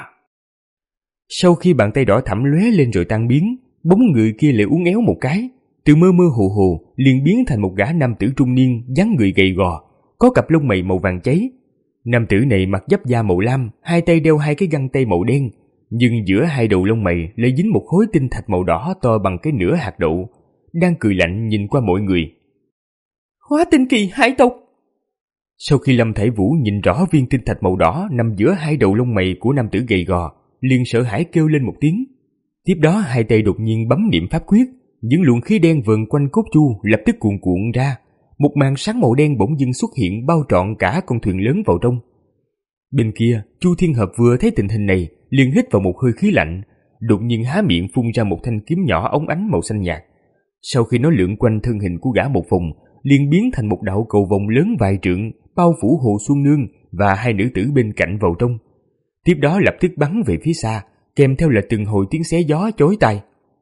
Sau khi bàn tay đỏ thẫm lóe lên rồi tan biến, bóng người kia lại uốn éo một cái, từ mơ mơ hồ hồ liền biến thành một gã nam tử trung niên, dáng người gầy gò, có cặp lông mày màu vàng cháy. Nam tử này mặc giáp da màu lam, hai tay đeo hai cái găng tay màu đen, nhưng giữa hai đầu lông mày lại dính một khối tinh thạch màu đỏ to bằng cái nửa hạt đậu, đang cười lạnh nhìn qua mọi người. Hóa tinh kỳ hải tộc. Sau khi Lâm Thải Vũ nhìn rõ viên tinh thạch màu đỏ nằm giữa hai đầu lông mày của nam tử gầy gò, liền sợ hãi kêu lên một tiếng. Tiếp đó hai tay đột nhiên bấm niệm pháp quyết, những luồng khí đen vờn quanh Cốt Chu lập tức cuồn cuộn ra, một màn sáng màu đen bỗng dưng xuất hiện bao trọn cả con thuyền lớn vào trong. Bên kia, Chu Thiên Hợp vừa thấy tình hình này, liền hít vào một hơi khí lạnh, đột nhiên há miệng phun ra một thanh kiếm nhỏ óng ánh màu xanh nhạt. Sau khi nó lượn quanh thân hình của gã một vòng, liền biến thành một đạo cầu vồng lớn vài trượng, bao phủ Hồ Xuân Nương và hai nữ tử bên cạnh vào trong. Tiếp đó lập tức bắn về phía xa, kèm theo là từng hồi tiếng xé gió chói tai.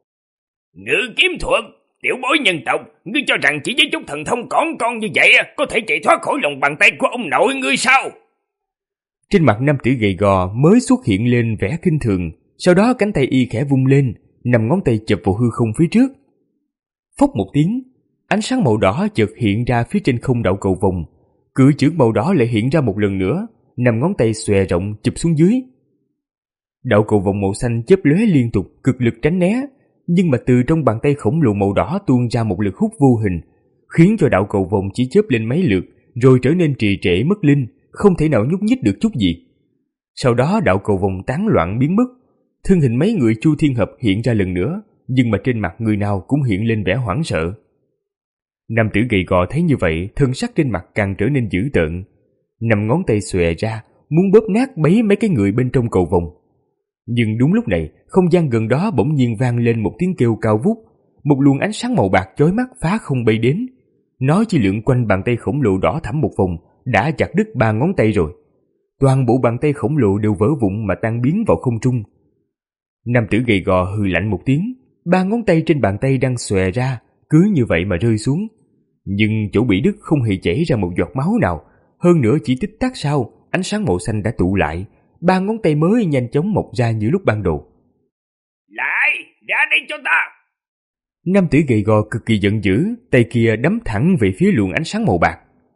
Ngự kiếm thuật, tiểu bối nhân tộc, ngươi cho rằng chỉ với chút thần thông cỏn con như vậy có thể chạy thoát khỏi lòng bàn tay của ông nội ngươi sao? Trên mặt nam tử gầy gò mới xuất hiện lên vẻ kinh thường, sau đó cánh tay y khẽ vung lên, năm ngón tay chụp vào hư không phía trước. Phốc một tiếng, ánh sáng màu đỏ chợt hiện ra phía trên không đạo cầu vồng, cự chưởng màu đỏ lại hiện ra một lần nữa, năm ngón tay xòe rộng chụp xuống dưới. Đạo cầu vồng màu xanh chớp lóe liên tục, cực lực tránh né, nhưng mà từ trong bàn tay khổng lồ màu đỏ tuôn ra một lực hút vô hình, khiến cho đạo cầu vồng chỉ chớp lên mấy lượt rồi trở nên trì trệ mất linh, không thể nào nhúc nhích được chút gì. Sau đó đạo cầu vồng tán loạn biến mất, thân hình mấy người Chu Thiên Hợp hiện ra lần nữa, nhưng mà trên mặt người nào cũng hiện lên vẻ hoảng sợ. Nam tử gầy gò thấy như vậy, thân sắc trên mặt càng trở nên dữ tợn. Năm ngón tay xòe ra, muốn bóp nát bấy mấy cái người bên trong cầu vồng. Nhưng đúng lúc này, không gian gần đó bỗng nhiên vang lên một tiếng kêu cao vút. Một luồng ánh sáng màu bạc chói mắt phá không bay đến. Nó chỉ lượn quanh bàn tay khổng lồ đỏ thẫm một vòng, đã chặt đứt ba ngón tay rồi. Toàn bộ bàn tay khổng lồ đều vỡ vụn mà tan biến vào không trung. Nam tử gầy gò hừ lạnh một tiếng, ba ngón tay trên bàn tay đang xòe ra, cứ như vậy mà rơi xuống. Nhưng chỗ bị đứt không hề chảy ra một giọt máu nào. Hơn nữa chỉ tích tắc sau, ánh sáng màu xanh đã tụ lại, ba ngón tay mới nhanh chóng mọc ra như lúc ban đầu. Lại, ra đây cho ta! Nam tử gầy gò cực kỳ giận dữ, tay kia đấm thẳng về phía luồng ánh sáng màu bạc.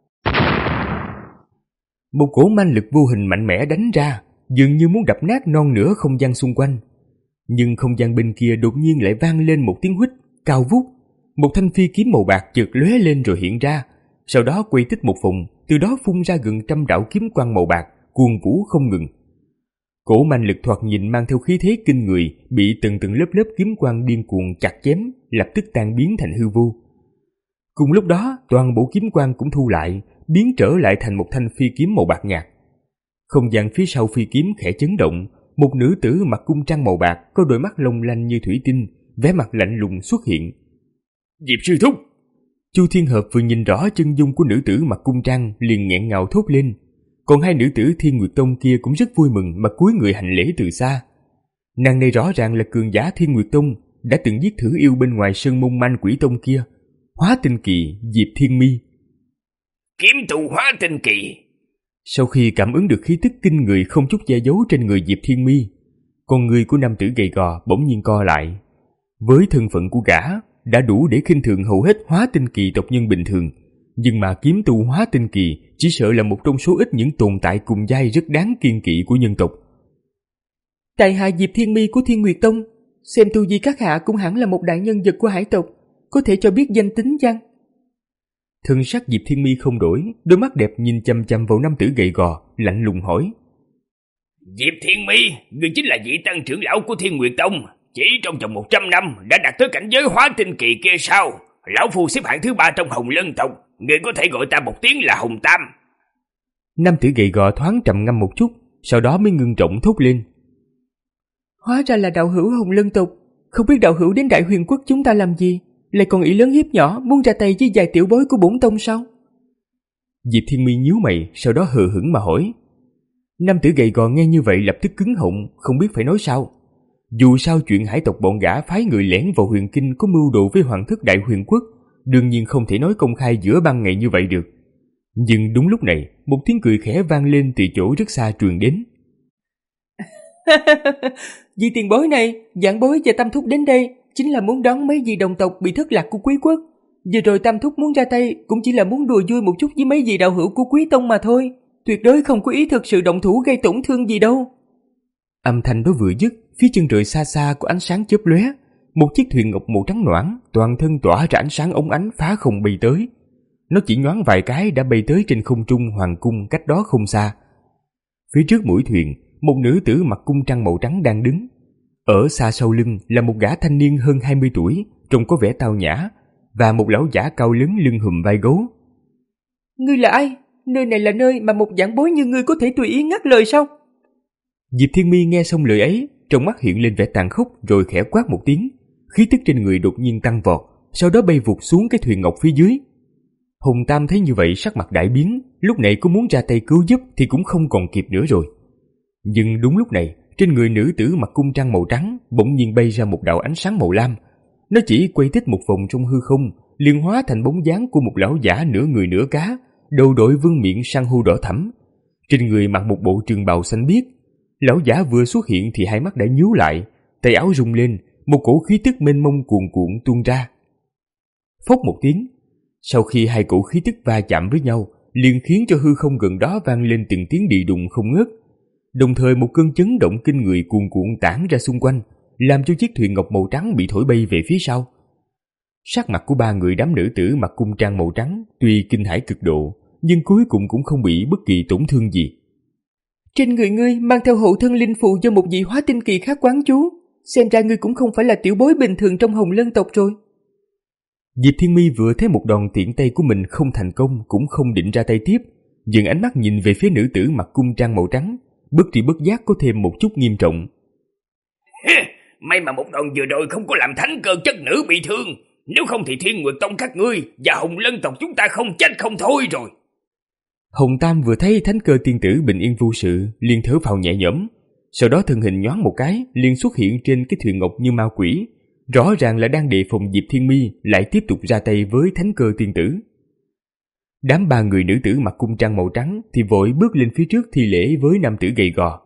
Một cỗ manh lực vô hình mạnh mẽ đánh ra, dường như muốn đập nát non nửa không gian xung quanh. Nhưng không gian bên kia đột nhiên lại vang lên một tiếng huýt cao vút. Một thanh phi kiếm màu bạc chợt lóe lên rồi hiện ra, sau đó quay tích một vòng, từ đó phun ra gần trăm đạo kiếm quang màu bạc, cuồn vũ không ngừng. Cổ manh lực thoạt nhìn mang theo khí thế kinh người, bị từng từng lớp lớp kiếm quang điên cuồng chặt chém, lập tức tan biến thành hư vô. Cùng lúc đó, toàn bộ kiếm quang cũng thu lại, biến trở lại thành một thanh phi kiếm màu bạc nhạt. Không gian phía sau phi kiếm khẽ chấn động, một nữ tử mặc cung trang màu bạc, có đôi mắt long lanh như thủy tinh, vẻ mặt lạnh lùng xuất hiện. Diệp sư thúc! Chu Thiên Hợp vừa nhìn rõ chân dung của nữ tử mặc cung trang liền nghẹn ngào thốt lên. Còn hai nữ tử Thiên Nguyệt Tông kia cũng rất vui mừng mà cúi người hành lễ từ xa. Nàng này rõ ràng là cường giả Thiên Nguyệt Tông, đã từng giết thử yêu bên ngoài sơn môn Man Quỷ Tông kia, Hóa Tinh Kỳ Diệp Thiên Mi. Kiếm tù Hóa Tinh Kỳ. Sau khi cảm ứng được khí tức kinh người không chút che giấu trên người Diệp Thiên Mi, con người của nam tử gầy gò bỗng nhiên co lại. Với thân phận của gã đã đủ để khinh thường hầu hết Hóa Tinh Kỳ tộc nhân bình thường, nhưng mà kiếm tu Hóa Tinh Kỳ chỉ sợ là một trong số ít những tồn tại cùng giai rất đáng kiêng kỵ của nhân tộc. Tại hạ Diệp Thiên Mi của Thiên Nguyệt Tông, xem tu vi các hạ cũng hẳn là một đại nhân vật của hải tộc, có thể cho biết danh tính chăng? Thân sắc Diệp Thiên Mi không đổi, đôi mắt đẹp nhìn chăm chăm vào nam tử gầy gò, lạnh lùng hỏi. Diệp Thiên Mi, người chính là vị tăng trưởng lão của Thiên Nguyệt Tông, chỉ trong vòng một trăm năm đã đạt tới cảnh giới Hóa Tinh Kỳ kia sao? Lão phu xếp hạng thứ ba trong Hồng Lân tộc, người có thể gọi ta một tiếng là Hồng Tam. Nam tử gầy gò thoáng trầm ngâm một chút, sau đó mới ngưng trọng thốt lên. Hóa ra là đạo hữu Hồng Lân tộc, không biết đạo hữu đến Đại Huyền Quốc chúng ta làm gì, lại còn ý lớn hiếp nhỏ muốn ra tay với vài tiểu bối của bổn tông sao? Diệp Thiên Mi nhíu mày, sau đó hờ hững mà hỏi. Nam tử gầy gò nghe như vậy lập tức cứng họng, không biết phải nói sao. Dù sao chuyện hải tộc bọn gã phái người lẻn vào huyền kinh có mưu đồ với hoàng thất Đại Huyền Quốc, đương nhiên không thể nói công khai giữa ban ngày như vậy được. Nhưng đúng lúc này, một tiếng cười khẽ vang lên từ chỗ rất xa truyền đến. Vì tiền bối này, Giảng bối và Tam Thúc đến đây chính là muốn đón mấy vị đồng tộc bị thất lạc của Quý Quốc. Vừa rồi Tam Thúc muốn ra tay cũng chỉ là muốn đùa vui một chút với mấy vị đạo hữu của Quý Tông mà thôi, tuyệt đối không có ý thực sự động thủ gây tổn thương gì đâu. Âm thanh đó vừa dứt, phía chân trời xa xa có ánh sáng chớp lóe, một chiếc thuyền ngọc màu trắng noãn, toàn thân tỏa ra ánh sáng óng ánh phá không bay tới. Nó chỉ nhoáng vài cái đã bay tới trên không trung hoàng cung cách đó không xa. Phía trước mũi thuyền, một nữ tử mặc cung trang màu trắng đang đứng. Ở xa sau lưng là một gã thanh niên hơn hai mươi tuổi, trông có vẻ tao nhã, và một lão giả cao lớn lưng hùm vai gấu. Ngươi là ai? Nơi này là nơi mà một giảng bối như ngươi có thể tùy ý ngắt lời sao? Diệp Thiên Mi nghe xong lời ấy, trong mắt hiện lên vẻ tàn khốc rồi khẽ quát một tiếng, khí tức trên người đột nhiên tăng vọt, sau đó bay vụt xuống cái thuyền ngọc phía dưới. Hồng Tam thấy như vậy sắc mặt đại biến, lúc này có muốn ra tay cứu giúp thì cũng không còn kịp nữa rồi. Nhưng đúng lúc này, trên người nữ tử mặc cung trang màu trắng bỗng nhiên bay ra một đạo ánh sáng màu lam. Nó chỉ quay tích một vòng trong hư không, liền hóa thành bóng dáng của một lão giả nửa người nửa cá, đầu đội vương miện san hô đỏ thẫm, trên người mặc một bộ trường bào xanh biếc. Lão giả vừa xuất hiện thì hai mắt đã nhíu lại, tay áo rung lên, một cổ khí tức mênh mông cuồn cuộn tuôn ra. Phốc một tiếng, sau khi hai cổ khí tức va chạm với nhau, liền khiến cho hư không gần đó vang lên từng tiếng đi đùng không ngớt. Đồng thời một cơn chấn động kinh người cuồn cuộn tản ra xung quanh, làm cho chiếc thuyền ngọc màu trắng bị thổi bay về phía sau. Sắc mặt của ba người đám nữ tử mặc cung trang màu trắng tuy kinh hãi cực độ, nhưng cuối cùng cũng không bị bất kỳ tổn thương gì. Trên người ngươi mang theo hộ thân linh phù do một vị Hóa Tinh Kỳ khác quán trú, xem ra ngươi cũng không phải là tiểu bối bình thường trong Hồng Lân tộc rồi. Diệp Thiên Mi vừa thấy một đòn tiện tay của mình không thành công cũng không định ra tay tiếp, dừng ánh mắt nhìn về phía nữ tử mặc cung trang màu trắng, bất tri bất giác có thêm một chút nghiêm trọng. May mà một đòn vừa rồi không có làm thánh cơ chất nữ bị thương, nếu không thì Thiên Nguyệt Tông các ngươi và Hồng Lân tộc chúng ta không chết không thôi rồi. Hồng Tam vừa thấy thánh cơ tiên tử bình yên vô sự, liền thở phào nhẹ nhõm, sau đó thân hình nhoáng một cái, liền xuất hiện trên cái thuyền ngọc như ma quỷ, rõ ràng là đang đề phòng Diệp Thiên Mi lại tiếp tục ra tay với thánh cơ tiên tử. Đám ba người nữ tử mặc cung trang màu trắng thì vội bước lên phía trước thi lễ với nam tử gầy gò.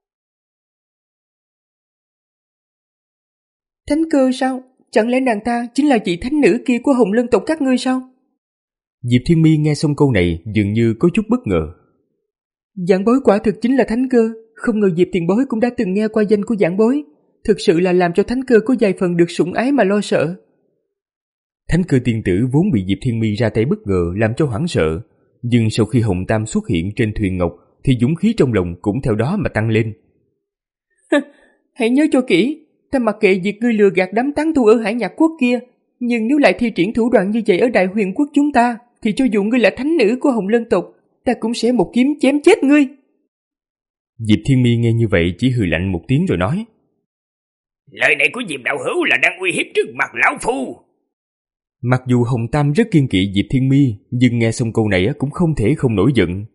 Thánh cơ sao? Chẳng lẽ nàng ta chính là vị thánh nữ kia của Hồng Lân tộc các ngươi sao? Diệp Thiên Mi nghe xong câu này dường như có chút bất ngờ. Giảng bối quả thực chính là thánh cơ, không ngờ Diệp tiền bối cũng đã từng nghe qua danh của giảng bối, thực sự là làm cho thánh cơ có vài phần được sủng ái mà lo sợ. Thánh cơ tiên tử vốn bị Diệp Thiên Mi ra tay bất ngờ làm cho hoảng sợ, nhưng sau khi Hồng Tam xuất hiện trên thuyền ngọc thì dũng khí trong lòng cũng theo đó mà tăng lên. Hãy nhớ cho kỹ, ta mặc kệ việc ngươi lừa gạt đám tán tu ở Hải Nhạc Quốc kia, nhưng nếu lại thi triển thủ đoạn như vậy ở Đại Huyền Quốc chúng ta, thì cho dù ngươi là thánh nữ của Hồng Lân tộc, ta cũng sẽ một kiếm chém chết ngươi. Diệp Thiên Mi nghe như vậy chỉ hừ lạnh một tiếng rồi nói. Lời này của Diệp đạo hữu là đang uy hiếp trước mặt lão phu. Mặc dù Hồng Tam rất kiêng kỵ Diệp Thiên Mi, nhưng nghe xong câu này cũng không thể không nổi giận.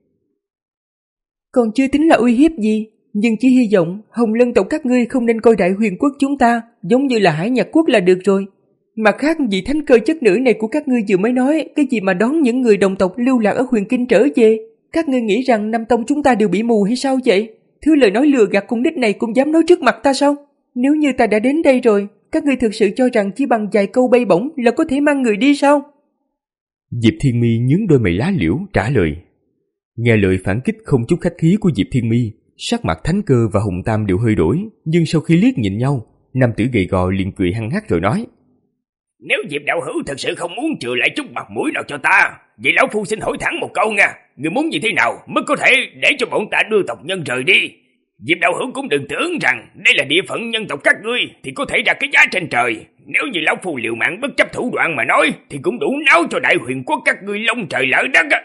Còn chưa tính là uy hiếp gì, nhưng chỉ hy vọng Hồng Lân tộc các ngươi không nên coi Đại Huyền Quốc chúng ta giống như là Hải Nhạc Quốc là được rồi. Mặt khác, vị thánh cơ chất nữ này của các ngươi vừa mới nói cái gì mà đón những người đồng tộc lưu lạc ở Huyền Kinh trở về. Các ngươi nghĩ rằng Nam Tông chúng ta đều bị mù hay sao vậy? Thứ lời nói lừa gạt cung đích này cũng dám nói trước mặt ta sao? Nếu như ta đã đến đây rồi, các ngươi thực sự cho rằng chỉ bằng vài câu bay bổng là có thể mang người đi sao? Diệp Thiên Mi nhướng đôi mày lá liễu trả lời. Nghe lời phản kích không chút khách khí của Diệp Thiên Mi, sắc mặt thánh cơ và Hồng Tam đều hơi đổi, nhưng sau khi liếc nhìn nhau, nam tử gầy gò liền cười hăng hắc rồi nói. Nếu Diệp đạo hữu thật sự không muốn trừ lại chút mặt mũi nào cho ta, vậy lão phu xin hỏi thẳng một câu nha, người muốn như thế nào mới có thể để cho bọn ta đưa tộc nhân rời đi? Diệp đạo hữu cũng đừng tưởng rằng đây là địa phận nhân tộc các ngươi thì có thể ra cái giá trên trời. Nếu như lão phu liều mạng bất chấp thủ đoạn mà nói thì cũng đủ náo cho Đại Huyền Quốc các ngươi long trời lở đất á.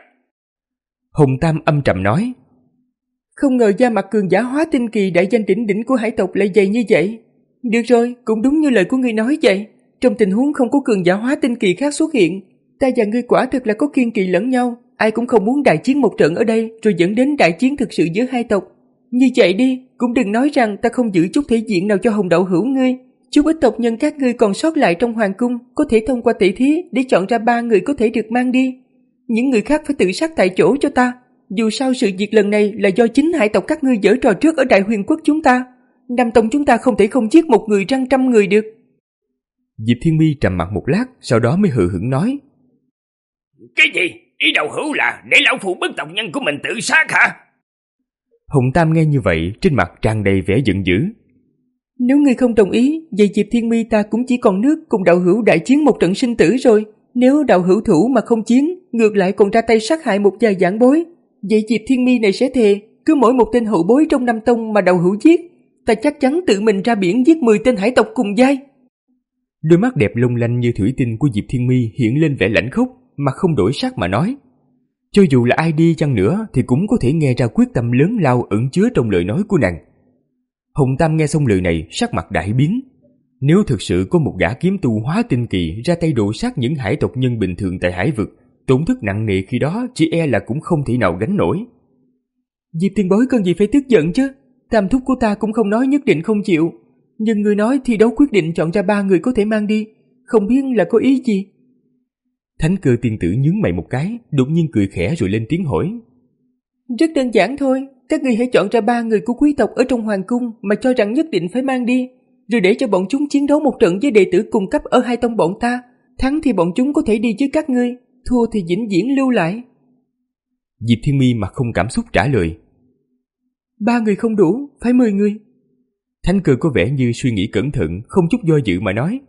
Hồng Tam âm trầm nói. Không ngờ da mặt cường giả hóa tinh kỳ đại danh đỉnh đỉnh của hải tộc lại dày như vậy. Được rồi, cũng đúng như lời của ngươi nói vậy. Trong tình huống không có cường giả hóa tinh kỳ khác xuất hiện, ta và ngươi quả thực là có kiên kỵ lẫn nhau. Ai cũng không muốn đại chiến một trận ở đây rồi dẫn đến đại chiến thực sự giữa hai tộc. Như vậy đi, cũng đừng nói rằng ta không giữ chút thể diện nào cho Hồng đạo hữu ngươi. Chút ít tộc nhân các ngươi còn sót lại trong hoàng cung có thể thông qua tỷ thí để chọn ra ba người có thể được mang đi. Những người khác phải tự sát tại chỗ cho ta. Dù sao sự việc lần này là do chính hải tộc các ngươi giở trò trước ở Đại Huyền Quốc chúng ta. Nam tông chúng ta không thể không giết một người răng trăm người được. Diệp Thiên Mi trầm mặt một lát, sau đó mới hừ hững nói. Cái gì? Ý đạo hữu là để lão phu bức tộc nhân của mình tự sát hả? Hồng Tam nghe như vậy, trên mặt tràn đầy vẻ giận dữ. Nếu ngươi không đồng ý, vậy Diệp Thiên Mi ta cũng chỉ còn nước cùng đạo hữu đại chiến một trận sinh tử rồi. Nếu đạo hữu thủ mà không chiến, ngược lại còn ra tay sát hại một vài giảng bối, vậy Diệp Thiên Mi này sẽ thề, cứ mỗi một tên hậu bối trong Nam Tông mà đạo hữu giết, ta chắc chắn tự mình ra biển giết mười tên hải tộc cùng giai. Đôi mắt đẹp long lanh như thủy tinh của Diệp Thiên Mi hiện lên vẻ lãnh khốc, mà không đổi sắc mà nói. Cho dù là ai đi chăng nữa thì cũng có thể nghe ra quyết tâm lớn lao ẩn chứa trong lời nói của nàng. Hồng Tam nghe xong lời này, sắc mặt đại biến. Nếu thực sự có một gã kiếm tu hóa tinh kỳ ra tay đổ sát những hải tộc nhân bình thường tại hải vực, tổn thất nặng nề khi đó chỉ e là cũng không thể nào gánh nổi. Diệp tiền bối cần gì phải tức giận chứ? Tam thúc của ta cũng không nói nhất định không chịu, nhưng người nói thi đấu quyết định chọn ra ba người có thể mang đi, không biết là có ý gì. Thánh cơ tiên tử nhướng mày một cái, đột nhiên cười khẽ rồi lên tiếng hỏi. Rất đơn giản thôi, các ngươi hãy chọn ra ba người của quý tộc ở trong hoàng cung mà cho rằng nhất định phải mang đi, rồi để cho bọn chúng chiến đấu một trận với đệ tử cùng cấp ở hai tông bọn ta. Thắng thì bọn chúng có thể đi với các ngươi, thua thì vĩnh viễn lưu lại. Diệp Thiên Mi mặt không cảm xúc trả lời. Ba người không đủ, phải mười người. Thánh cơ có vẻ như suy nghĩ cẩn thận, không chút do dự mà nói.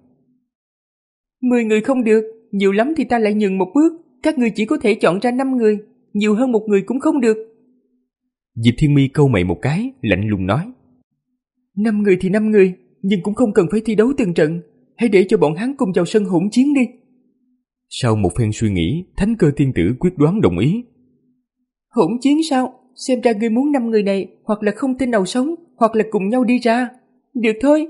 Mười người không được, nhiều lắm thì ta lại nhường một bước, các ngươi chỉ có thể chọn ra năm người, nhiều hơn một người cũng không được. Diệp Thiên Mi câu mày một cái, lạnh lùng nói. Năm người thì năm người, nhưng cũng không cần phải thi đấu từng trận. Hãy để cho bọn hắn cùng vào sân hỗn chiến đi. Sau một phen suy nghĩ, Thánh Cơ Tiên Tử quyết đoán đồng ý. Hỗn chiến sao? Xem ra ngươi muốn năm người này hoặc là không tên nào sống, hoặc là cùng nhau đi ra. Được thôi.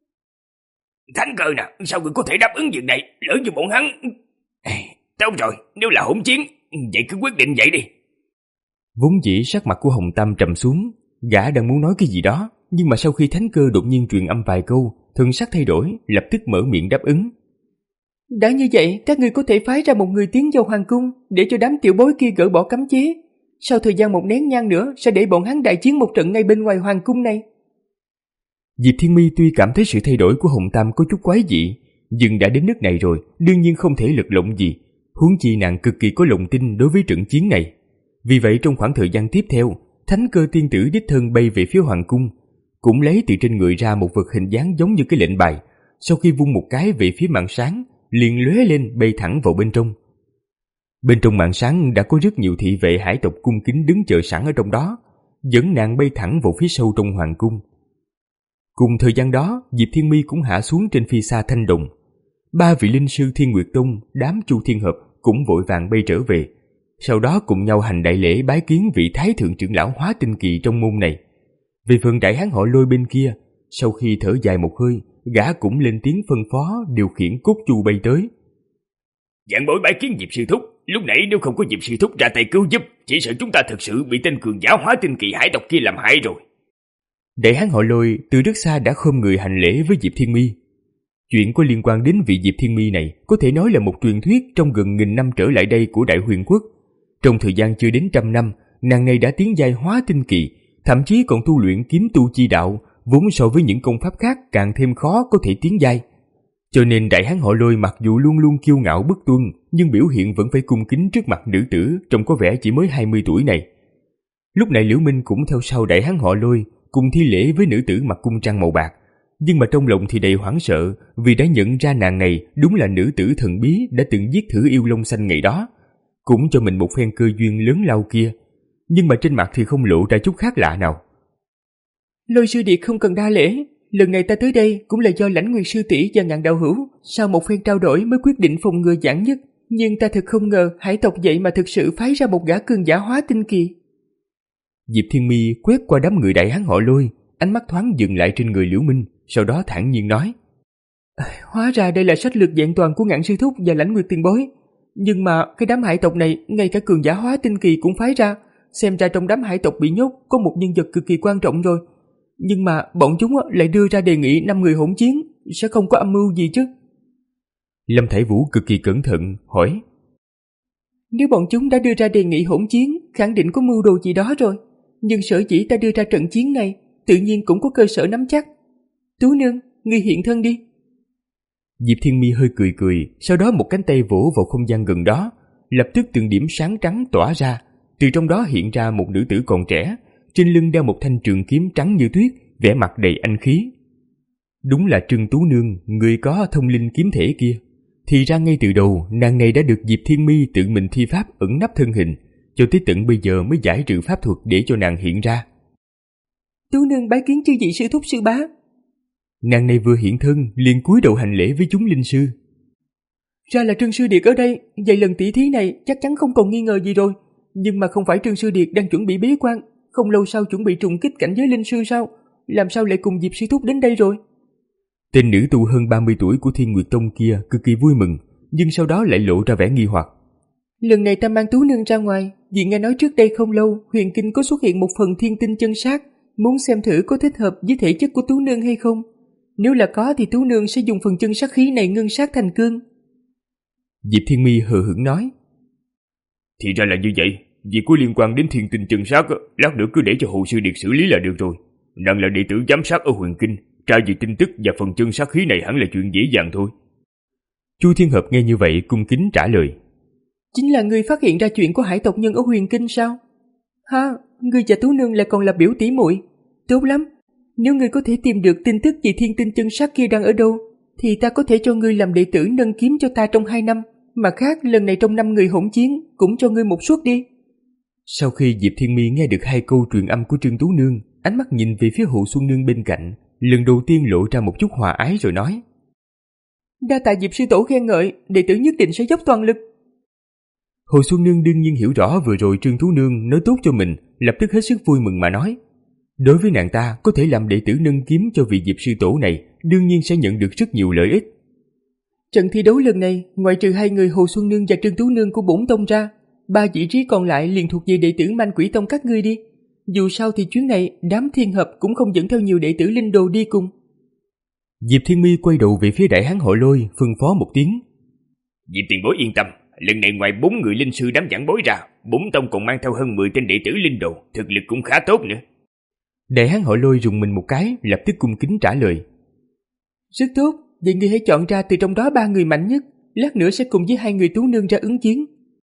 Thánh Cơ nè, sao ngươi có thể đáp ứng việc này? Lỡ như bọn hắn... Tốt rồi, nếu là hỗn chiến, vậy cứ quyết định vậy đi. Vốn dĩ sắc mặt của Hồng Tam trầm xuống, gã đang muốn nói cái gì đó, nhưng mà sau khi Thánh Cơ đột nhiên truyền âm vài câu, thần sắc thay đổi, lập tức mở miệng đáp ứng. Đã như vậy, các ngươi có thể phái ra một người tiến vào hoàng cung để cho đám tiểu bối kia gỡ bỏ cấm chế. Sau thời gian một nén nhang nữa sẽ để bọn hắn đại chiến một trận ngay bên ngoài hoàng cung này. Diệp Thiên Mi tuy cảm thấy sự thay đổi của Hồng Tam có chút quái dị, nhưng đã đến nước này rồi, đương nhiên không thể lực lộng gì. Huống chi nàng cực kỳ có lòng tin đối với trận chiến này. Vì vậy trong khoảng thời gian tiếp theo, Thánh Cơ Tiên Tử đích thân bay về phía hoàng cung, cũng lấy từ trên người ra một vật hình dáng giống như cái lệnh bài. Sau khi vung một cái về phía màn sáng, liền lóe lên bay thẳng vào bên trong. Bên trong màn sáng đã có rất nhiều thị vệ hải tộc cung kính đứng chờ sẵn ở trong đó, dẫn nàng bay thẳng vào phía sâu trong hoàng cung. Cùng thời gian đó, Diệp Thiên Mi cũng hạ xuống trên phi xa Thanh Đồng. Ba vị linh sư Thiên Nguyệt Tông, đám Chu Thiên Hợp cũng vội vàng bay trở về, sau đó cùng nhau hành đại lễ bái kiến vị Thái Thượng trưởng lão Hóa Tinh Kỳ trong môn này. Về phần đại hán họ Lôi bên kia, sau khi thở dài một hơi, gã cũng lên tiếng phân phó điều khiển cốt chu bay tới. Vạn bối bái kiến Diệp sư thúc, lúc nãy nếu không có Diệp sư thúc ra tay cứu giúp, chỉ sợ chúng ta thực sự bị tên cường giả Hóa Tinh Kỳ hải tộc kia làm hại rồi. Đại hán họ Lôi từ rất xa đã khom người hành lễ với Diệp Thiên Mi. Chuyện có liên quan đến vị Diệp Thiên Mi này có thể nói là một truyền thuyết trong gần nghìn năm trở lại đây của Đại Huyền Quốc. Trong thời gian chưa đến trăm năm, nàng này đã tiến giai Hóa Tinh Kỳ, thậm chí còn tu luyện kiếm tu chi đạo, vốn so với những công pháp khác càng thêm khó có thể tiến giai. Cho nên đại hán họ Lôi mặc dù luôn luôn kiêu ngạo bất tuân, nhưng biểu hiện vẫn phải cung kính trước mặt nữ tử trông có vẻ chỉ mới hai mươi tuổi này. Lúc này Liễu Minh cũng theo sau đại hán họ Lôi, cùng thi lễ với nữ tử mặc cung trang màu bạc, nhưng mà trong lòng thì đầy hoảng sợ vì đã nhận ra nàng này đúng là nữ tử thần bí đã từng giết thử yêu Long Xanh ngày đó, cũng cho mình một phen cơ duyên lớn lao kia, nhưng mà trên mặt thì không lộ ra chút khác lạ nào. Lôi sư điệt không cần đa lễ, lần này ta tới đây cũng là do Lãnh Nguyệt sư tỷ và Ngạn đạo hữu sau một phen trao đổi mới quyết định phòng ngừa giản nhất, nhưng ta thật không ngờ hải tộc vậy mà thực sự phái ra một gã cường giả Hóa Tinh Kỳ. Diệp Thiên Mi quét qua đám người đại hán họ Lôi, ánh mắt thoáng dừng lại trên người Liễu Minh, sau đó thản nhiên nói: Hóa ra đây là sách lược vẹn toàn của Ngạn sư thúc và Lãnh Nguyệt tiền bối, nhưng mà cái đám hải tộc này ngay cả cường giả Hóa Tinh Kỳ cũng phái ra, xem ra trong đám hải tộc bị nhốt có một nhân vật cực kỳ quan trọng rồi. Nhưng mà bọn chúng lại đưa ra đề nghị năm người hỗn chiến, sẽ không có âm mưu gì chứ? Lâm Thải Vũ cực kỳ cẩn thận hỏi: Nếu bọn chúng đã đưa ra đề nghị hỗn chiến, khẳng định có mưu đồ gì đó rồi. Nhưng sở dĩ ta đưa ra trận chiến này, tự nhiên cũng có cơ sở nắm chắc. Tú nương, ngươi hiện thân đi. Diệp Thiên Mi hơi cười cười, sau đó một cánh tay vỗ vào không gian gần đó, lập tức từng điểm sáng trắng tỏa ra, từ trong đó hiện ra một nữ tử còn trẻ, trên lưng đeo một thanh trường kiếm trắng như tuyết, vẻ mặt đầy anh khí. Đúng là Trưng Tú Nương, người có thông linh kiếm thể kia. Thì ra ngay từ đầu, nàng này đã được Diệp Thiên Mi tự mình thi pháp ẩn nấp thân hình, cho tới tận bây giờ mới giải trừ pháp thuật để cho nàng hiện ra. Tú nương bái kiến chư vị sư thúc sư bá. Nàng này vừa hiện thân liền cúi đầu hành lễ với chúng linh sư. Ra là Trương Sư Điệt ở đây, vậy lần tỷ thí này chắc chắn không còn nghi ngờ gì rồi. Nhưng mà không phải Trương Sư Điệt đang chuẩn bị bế quan, không lâu sau chuẩn bị trùng kích cảnh giới linh sư sao? Làm sao lại cùng Diệp sư thúc đến đây rồi? Tên nữ tu hơn ba mươi tuổi của Thiên Nguyệt Tông kia cực kỳ vui mừng, nhưng sau đó lại lộ ra vẻ nghi hoặc. Lần này ta mang Tú nương ra ngoài, vì nghe nói trước đây không lâu huyền kinh có xuất hiện một phần thiên tinh chân sát, muốn xem thử có thích hợp với thể chất của Tú nương hay không. Nếu là có thì Tú nương sẽ dùng phần chân sát khí này ngưng sát thành cương. Diệp Thiên Mi hờ hững nói: Thì ra là như vậy, việc có liên quan đến thiên tinh chân sát, lát nữa cứ để cho Hồ Sư Điệt xử lý là được rồi. Nàng là đệ tử giám sát ở huyền kinh, tra về tin tức và phần chân sát khí này hẳn là chuyện dễ dàng thôi. Chu Thiên Hợp nghe như vậy cung kính trả lời: Chính là ngươi phát hiện ra chuyện của hải tộc nhân ở huyền kinh sao? Ha, ngươi và Tú nương lại còn là biểu tỷ muội. Tốt lắm, nếu ngươi có thể tìm được tin tức về thiên tinh chân sát kia đang ở đâu, thì ta có thể cho ngươi làm đệ tử nâng kiếm cho ta trong hai năm. Mà khác lần này trong năm người hỗn chiến cũng cho ngươi một suất đi. Sau khi Diệp Thiên Mi nghe được hai câu truyền âm của Trương Tú Nương, ánh mắt nhìn về phía Hồ Xuân Nương bên cạnh, lần đầu tiên lộ ra một chút hòa ái rồi nói: Đa tạ Diệp sư tổ khen ngợi, đệ tử nhất định sẽ dốc toàn lực. Hồ Xuân Nương đương nhiên hiểu rõ vừa rồi Trương Tú Nương nói tốt cho mình, lập tức hết sức vui mừng mà nói: đối với nàng ta, có thể làm đệ tử nâng kiếm cho vị Diệp sư tổ này, đương nhiên sẽ nhận được rất nhiều lợi ích. Trận thi đấu lần này, ngoại trừ hai người Hồ Xuân Nương và Trương Tú Nương của bổn tông ra, ba vị trí còn lại liền thuộc về đệ tử Manh Quỷ Tông các ngươi đi. Dù sao thì chuyến này đám thiên hợp cũng không dẫn theo nhiều đệ tử linh đồ đi cùng. Diệp Thiên Mi quay đầu về phía Đại Hán Họ Lôi, phân phó một tiếng: Diệp tiền bối yên tâm, lần này ngoài bốn người linh sư đám giảng bối ra, bổn tông còn mang theo hơn mười tên đệ tử linh đồ, thực lực cũng khá tốt nữa. Đại Hán Họ Lôi rùng mình một cái, lập tức cung kính trả lời: Rất tốt, vậy ngươi hãy chọn ra từ trong đó ba người mạnh nhất, lát nữa sẽ cùng với hai người Tú Nương ra ứng chiến.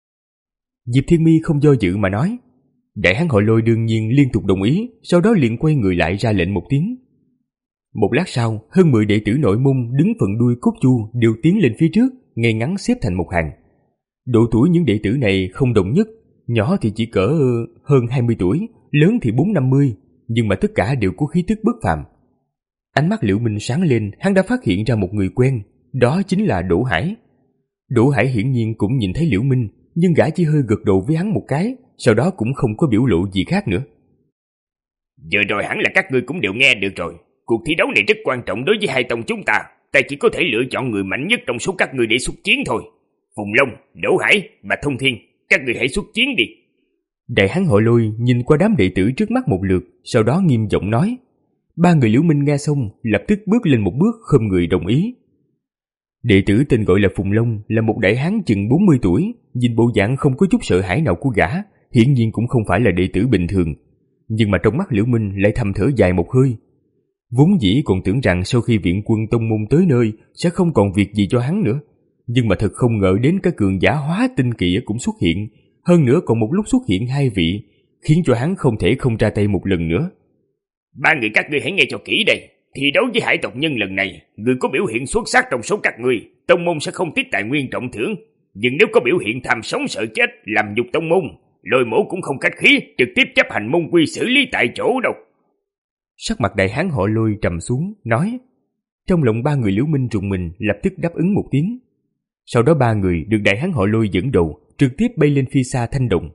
Diệp Thiên Mi không do dự mà nói. Đại Hán Họ Lôi đương nhiên liên tục đồng ý, sau đó liền quay người lại ra lệnh một tiếng. Một lát sau, hơn mười đệ tử nội môn đứng phần đuôi cốt chu đều tiến lên phía trước, ngay ngắn xếp thành một hàng. Độ tuổi những đệ tử này không đồng nhất, nhỏ thì chỉ cỡ hơn hai mươi tuổi, lớn thì bốn năm mươi, nhưng mà tất cả đều có khí tức bất phàm. Ánh mắt Liễu Minh sáng lên, hắn đã phát hiện ra một người quen, đó chính là Đỗ Hải. Đỗ Hải hiển nhiên cũng nhìn thấy Liễu Minh, nhưng gã chỉ hơi gật đầu với hắn một cái, sau đó cũng không có biểu lộ gì khác nữa. Giờ rồi hẳn là các ngươi cũng đều nghe được rồi. Cuộc thi đấu này rất quan trọng đối với hai tông chúng ta. Ta chỉ có thể lựa chọn người mạnh nhất trong số các ngươi để xuất chiến thôi. Phùng Long, Đỗ Hải và Thông Thiên, các ngươi hãy xuất chiến đi. Đại Hán Họ Lôi nhìn qua đám đệ tử trước mắt một lượt, sau đó nghiêm giọng nói. Ba người Liễu Minh nghe xong, lập tức bước lên một bước khom người đồng ý. Đệ tử tên gọi là Phùng Long là một đại hán chừng bốn mươi tuổi, nhìn bộ dạng không có chút sợ hãi nào của gã, hiển nhiên cũng không phải là đệ tử bình thường. Nhưng mà trong mắt Liễu Minh lại thầm thở dài một hơi. Vốn dĩ còn tưởng rằng sau khi viện quân tông môn tới nơi sẽ không còn việc gì cho hắn nữa, nhưng mà thật không ngờ đến cái cường giả hóa tinh kỳ cũng xuất hiện, hơn nữa còn một lúc xuất hiện hai vị, khiến cho hắn không thể không ra tay một lần nữa. Ba người các ngươi hãy nghe cho kỹ đây. Thi đấu với hải tộc nhân lần này, người có biểu hiện xuất sắc trong số các ngươi, tông môn sẽ không tiếc tài nguyên trọng thưởng. Nhưng nếu có biểu hiện tham sống sợ chết, làm nhục tông môn, Lôi Mỗ cũng không khách khí, trực tiếp chấp hành môn quy xử lý tại chỗ đâu. Sắc mặt Đại Hán Họ Lôi trầm xuống, nói. Trong lòng ba người Liễu Minh rùng mình, lập tức đáp ứng một tiếng. Sau đó ba người được Đại Hán Họ Lôi dẫn đầu, trực tiếp bay lên phía xa Thanh Đồng.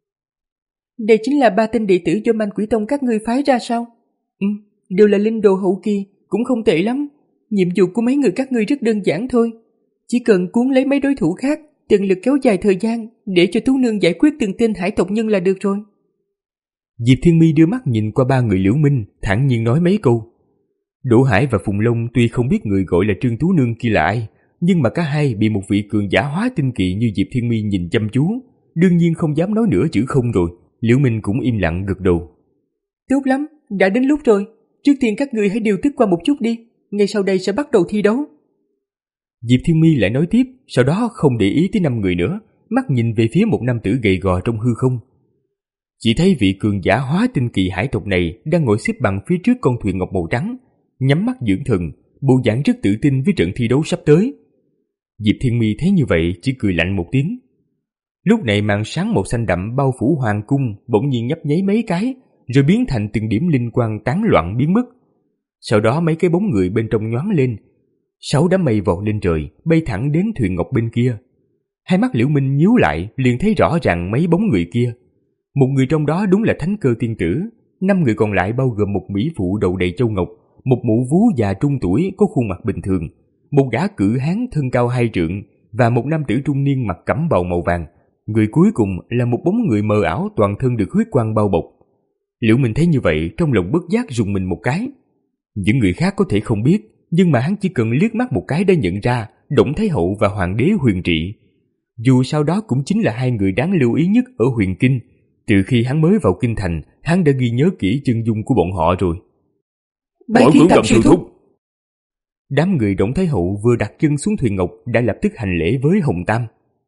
Đây chính là ba tên đệ tử do Manh Quỷ Tông các ngươi phái ra sao? Ừ, đều là linh đồ hậu kỳ, cũng không tệ lắm. Nhiệm vụ của mấy người các ngươi rất đơn giản thôi. Chỉ cần cuốn lấy mấy đối thủ khác, tận lực kéo dài thời gian, để cho Tú Nương giải quyết từng tên hải tộc nhân là được rồi. Diệp Thiên Mi đưa mắt nhìn qua ba người Liễu Minh, thản nhiên nói mấy câu. Đỗ Hải và Phùng Long tuy không biết người gọi là Trương Tú Nương kia là ai, nhưng mà cả hai bị một vị cường giả hóa tinh kỳ như Diệp Thiên Mi nhìn chăm chú, đương nhiên không dám nói nữa chữ không rồi. Liễu Minh cũng im lặng gật đầu. Tốt lắm, đã đến lúc rồi. Trước tiên các ngươi hãy điều tức qua một chút đi, ngay sau đây sẽ bắt đầu thi đấu. Diệp Thiên Mi lại nói tiếp, sau đó không để ý tới năm người nữa, mắt nhìn về phía một nam tử gầy gò trong hư không. Chỉ thấy vị cường giả hóa tinh kỳ hải tộc này đang ngồi xếp bằng phía trước con thuyền ngọc màu trắng, nhắm mắt dưỡng thần, bộ dạng rất tự tin với trận thi đấu sắp tới. Diệp Thiên Mi thấy như vậy chỉ cười lạnh một tiếng. Lúc này màn sáng màu xanh đậm bao phủ hoàng cung bỗng nhiên nhấp nháy mấy cái, rồi biến thành từng điểm linh quang tán loạn biến mất. Sau đó mấy cái bóng người bên trong nhoáng lên, sáu đám mây vọt lên trời, bay thẳng đến thuyền ngọc bên kia. Hai mắt Liễu Minh nhíu lại, liền thấy rõ ràng mấy bóng người kia. Một người trong đó đúng là Thánh Cơ tiên tử, năm người còn lại bao gồm một mỹ phụ đầu đầy châu ngọc, một mụ vú già trung tuổi có khuôn mặt bình thường, một gã cử hán thân cao hai trượng và một nam tử trung niên mặc cẩm bào màu vàng. Người cuối cùng là một bóng người mờ ảo toàn thân được huyết quang bao bọc. Liễu Minh thấy như vậy, trong lòng bất giác rùng mình một cái. Những người khác có thể không biết, nhưng mà hắn chỉ cần liếc mắt một cái đã nhận ra Đổng Thái Hậu và Hoàng đế Huyền Trị. Dù sau đó cũng chính là hai người đáng lưu ý nhất ở Huyền Kinh. Từ khi hắn mới vào kinh thành, hắn đã ghi nhớ kỹ chân dung của bọn họ rồi. Bái kiến Tam sư thúc. Đám người Đổng Thái Hậu vừa đặt chân xuống thuyền ngọc đã lập tức hành lễ với Hồng Tam.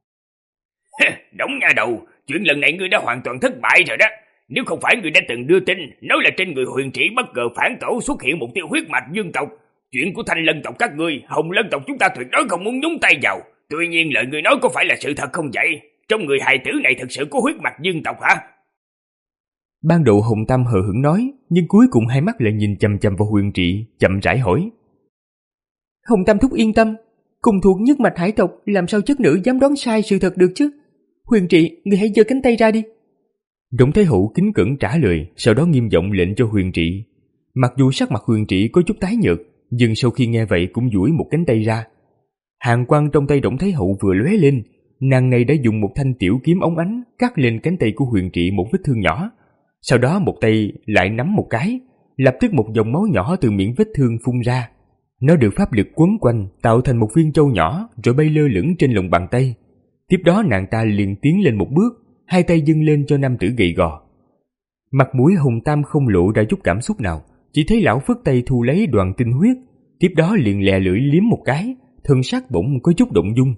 Đổng nha đầu, chuyện lần này ngươi đã hoàn toàn thất bại rồi đó. Nếu không phải ngươi đã từng đưa tin nói là trên người Huyền Trị bất ngờ phản tổ xuất hiện một tia huyết mạch dương tộc, chuyện của Thanh Lân tộc các ngươi, Hồng Lân tộc chúng ta tuyệt đối không muốn nhúng tay vào. Tuy nhiên lời ngươi nói có phải là sự thật không vậy? Trong người hài tử này thật sự có huyết mạch dương tộc hả? Ban đầu Hồng Tam hờ hững nói, nhưng cuối cùng hai mắt lại nhìn chằm chằm vào Huyền Trị, chậm rãi hỏi. Hồng Tam thúc yên tâm, cùng thuộc nhất mạch hải tộc, làm sao chất nữ dám đoán sai sự thật được chứ? Huyền Trị, người hãy giơ cánh tay ra đi. Đổng Thái Hậu kính cẩn trả lời, sau đó nghiêm giọng lệnh cho Huyền Trị. Mặc dù sắc mặt Huyền Trị có chút tái nhợt, nhưng sau khi nghe vậy cũng duỗi một cánh tay ra. Hàn quang trong tay Đổng Thái Hậu vừa lóe lên, nàng này đã dùng một thanh tiểu kiếm óng ánh cắt lên cánh tay của Huyền Trị một vết thương nhỏ. Sau đó một tay lại nắm một cái, lập tức một dòng máu nhỏ từ miệng vết thương phun ra. Nó được pháp lực quấn quanh tạo thành một viên châu nhỏ rồi bay lơ lửng trên lòng bàn tay. Tiếp đó nàng ta liền tiến lên một bước, hai tay dâng lên cho nam tử gầy gò. Mặt mũi Hồng Tam không lộ ra chút cảm xúc nào, chỉ thấy lão phất tay thu lấy đoàn tinh huyết, tiếp đó liền lè lưỡi liếm một cái, thân sắc bỗng có chút động dung.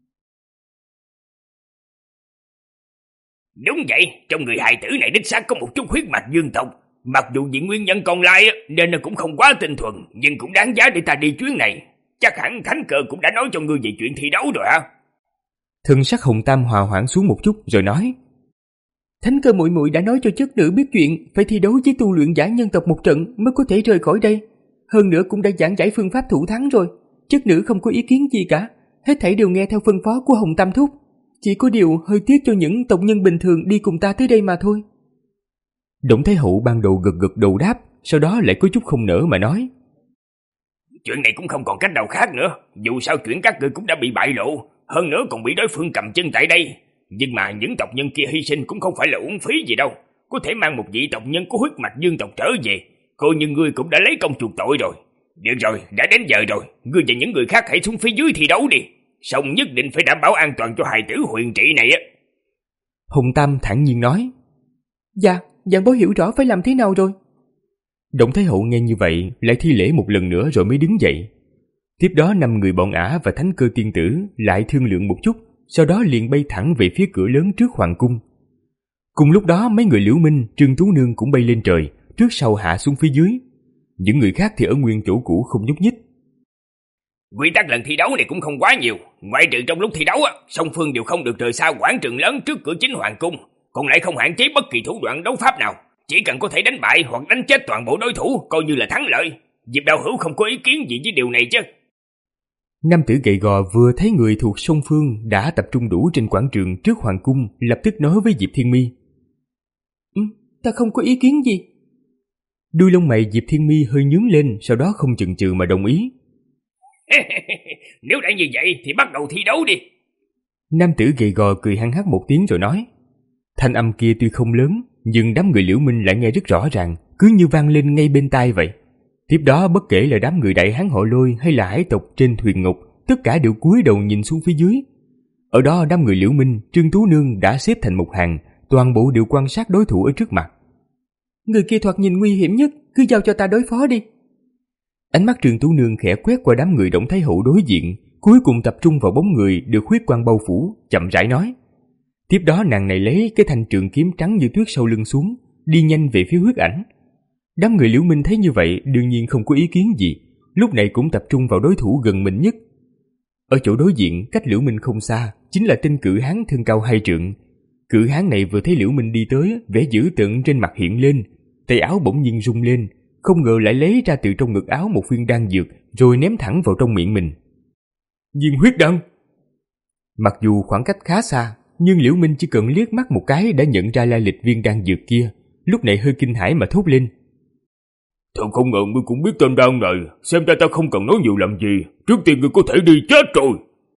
Đúng vậy, trong người hài tử này đích xác có một chút huyết mạch dương tộc. Mặc dù vì nguyên nhân còn lại nên nó cũng không quá tinh thuần, nhưng cũng đáng giá để ta đi chuyến này. Chắc hẳn Thánh Cơ cũng đã nói cho ngươi về chuyện thi đấu rồi hả? Thân sắc Hồng Tam hòa hoãn xuống một chút rồi nói. Thánh Cơ muội muội đã nói cho chất nữ biết chuyện phải thi đấu với tu luyện giả nhân tộc một trận mới có thể rời khỏi đây. Hơn nữa cũng đã giảng giải phương pháp thủ thắng rồi. Chất nữ không có ý kiến gì cả, hết thảy đều nghe theo phân phó của Hồng Tam thúc. Chỉ có điều hơi tiếc cho những tộc nhân bình thường đi cùng ta tới đây mà thôi. Đổng Thái Hậu ban đầu gật gật đầu đáp, sau đó lại có chút không nỡ mà nói. Chuyện này cũng không còn cách nào khác nữa, dù sao chuyện các ngươi cũng đã bị bại lộ, hơn nữa còn bị đối phương cầm chân tại đây. Nhưng mà những tộc nhân kia hy sinh cũng không phải là uổng phí gì đâu, có thể mang một vị tộc nhân có huyết mạch dương tộc trở về, coi như ngươi cũng đã lấy công chuộc tội rồi. Được rồi, đã đến giờ rồi, ngươi và những người khác hãy xuống phía dưới thi đấu đi, xong nhất định phải đảm bảo an toàn cho hài tử Huyền Trị này á. Hồng Tam thản nhiên nói. Dạ, dạng bối hiểu rõ phải làm thế nào rồi. Đổng Thái Hậu nghe như vậy lại thi lễ một lần nữa rồi mới đứng dậy. Tiếp đó năm người bọn ả và Thánh Cơ tiên tử lại thương lượng một chút, sau đó liền bay thẳng về phía cửa lớn trước hoàng cung. Cùng lúc đó mấy người Liễu Minh, Trương Tú Nương cũng bay lên trời, trước sau hạ xuống phía dưới. Những người khác thì ở nguyên chỗ cũ không nhúc nhích. Quy tắc lần thi đấu này cũng không quá nhiều, ngoại trừ trong lúc thi đấu á, song phương đều không được rời xa quảng trường lớn trước cửa chính hoàng cung, còn lại không hạn chế bất kỳ thủ đoạn đấu pháp nào, chỉ cần có thể đánh bại hoặc đánh chết toàn bộ đối thủ coi như là thắng lợi. Diệp Đạo Hữu không có ý kiến gì với điều này chứ? Nam tử gầy gò vừa thấy người thuộc song phương đã tập trung đủ trên quảng trường trước hoàng cung, lập tức nói với Diệp Thiên Mi. Ừ, ta không có ý kiến gì. Đuôi lông mày Diệp Thiên Mi hơi nhướng lên, sau đó không chần chừ mà đồng ý. Nếu đã như vậy thì bắt đầu thi đấu đi. Nam tử gầy gò cười hăng hắc một tiếng rồi nói. Thanh âm kia tuy không lớn, nhưng đám người Liễu Minh lại nghe rất rõ ràng, cứ như vang lên ngay bên tai vậy. Tiếp đó bất kể là đám người Đại Hán họ Lôi hay là hải tộc trên thuyền ngục, tất cả đều cúi đầu nhìn xuống phía dưới. Ở đó đám người Liễu Minh, Trương Tú Nương đã xếp thành một hàng, toàn bộ đều quan sát đối thủ ở trước mặt. Người kia thoạt nhìn nguy hiểm nhất, cứ giao cho ta đối phó đi. Ánh mắt Trương Tú Nương khẽ quét qua đám người Đổng Thái Hậu đối diện, cuối cùng tập trung vào bóng người được huyết quang bao phủ, chậm rãi nói. Tiếp đó nàng này lấy cái thanh trường kiếm trắng như tuyết sau lưng xuống, đi nhanh về phía huyết ảnh. Đám người Liễu Minh thấy như vậy đương nhiên không có ý kiến gì, lúc này cũng tập trung vào đối thủ gần mình nhất. Ở chỗ đối diện cách Liễu Minh không xa chính là tên cự hán thân cao hai trượng. Cự hán này vừa thấy Liễu Minh đi tới, vẻ dữ tợn trên mặt hiện lên, tay áo bỗng nhiên rung lên, không ngờ lại lấy ra từ trong ngực áo một viên đan dược rồi ném thẳng vào trong miệng mình. Viên huyết đan. Mặc dù khoảng cách khá xa, nhưng Liễu Minh chỉ cần liếc mắt một cái đã nhận ra lai lịch viên đan dược kia, lúc này hơi kinh hãi mà thốt lên. Thật không ngờ ngươi cũng biết tên đan này, xem ra ta không cần nói nhiều làm gì, trước tiên ngươi có thể đi chết rồi.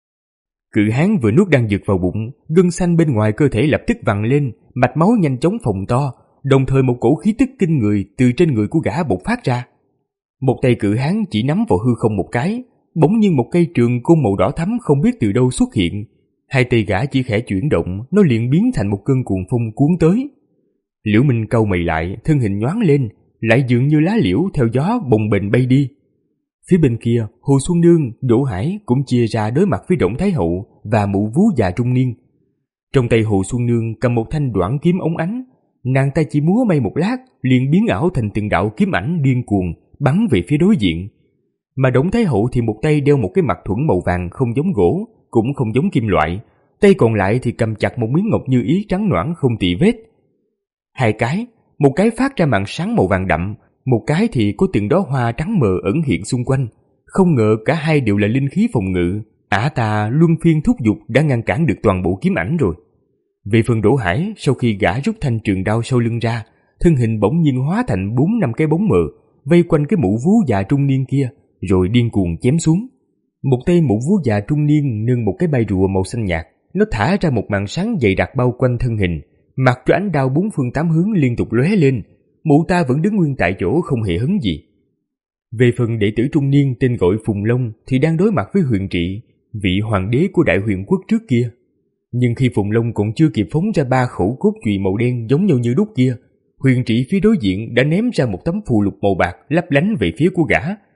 Cự hán vừa nuốt đan dược vào bụng, gân xanh bên ngoài cơ thể lập tức vặn lên, mạch máu nhanh chóng phồng to, đồng thời một cổ khí tức kinh người từ trên người của gã bộc phát ra. Một tay cự hán chỉ nắm vào hư không một cái, bỗng nhiên một cây trường côn màu đỏ thắm không biết từ đâu xuất hiện. Hai tay gã chỉ khẽ chuyển động, nó liền biến thành một cơn cuồng phong cuốn tới. Liễu Minh cau mày lại, thân hình nhoáng lên, lại dường như lá liễu theo gió bồng bềnh bay đi. Phía bên kia, Hồ Xuân Nương, Đỗ Hải cũng chia ra đối mặt với Đổng Thái Hậu và mụ vú già trung niên. Trong tay Hồ Xuân Nương cầm một thanh đoản kiếm óng ánh, nàng ta chỉ múa may một lát, liền biến ảo thành từng đạo kiếm ảnh điên cuồng bắn về phía đối diện. Mà Đổng Thái Hậu thì một tay đeo một cái mặt thuẫn màu vàng không giống gỗ, cũng không giống kim loại, tay còn lại thì cầm chặt một miếng ngọc như ý trắng nõn không tì vết. Hai cái, Một cái phát ra màn sáng màu vàng đậm, một cái thì có từng đóa hoa trắng mờ ẩn hiện xung quanh. Không ngờ cả hai đều là linh khí phòng ngự. Ả ta luân phiên thúc giục đã ngăn cản được toàn bộ kiếm ảnh rồi. Về phần Đỗ Hải, sau khi gã rút thanh trường đao sau lưng ra, thân hình bỗng nhiên hóa thành bốn năm cái bóng mờ vây quanh cái mụ vú già trung niên kia, rồi điên cuồng chém xuống. Một tay mụ vú già trung niên nâng một cái bay rùa màu xanh nhạt, nó thả ra một màn sáng dày đặc bao quanh thân hình, mặc cho ánh đao bốn phương tám hướng liên tục lóe lên. Mụ ta vẫn đứng nguyên tại chỗ không hề hấn gì. Về phần đệ tử trung niên tên gọi Phùng Long thì đang đối mặt với Huyền Trị, vị hoàng đế của Đại Huyền Quốc trước kia. Nhưng khi Phùng Long còn chưa kịp phóng ra ba khẩu cốt chùy màu đen giống nhau như đúc kia, Huyền Trị phía đối diện đã ném ra một tấm phù lục màu bạc lấp lánh về phía của gã.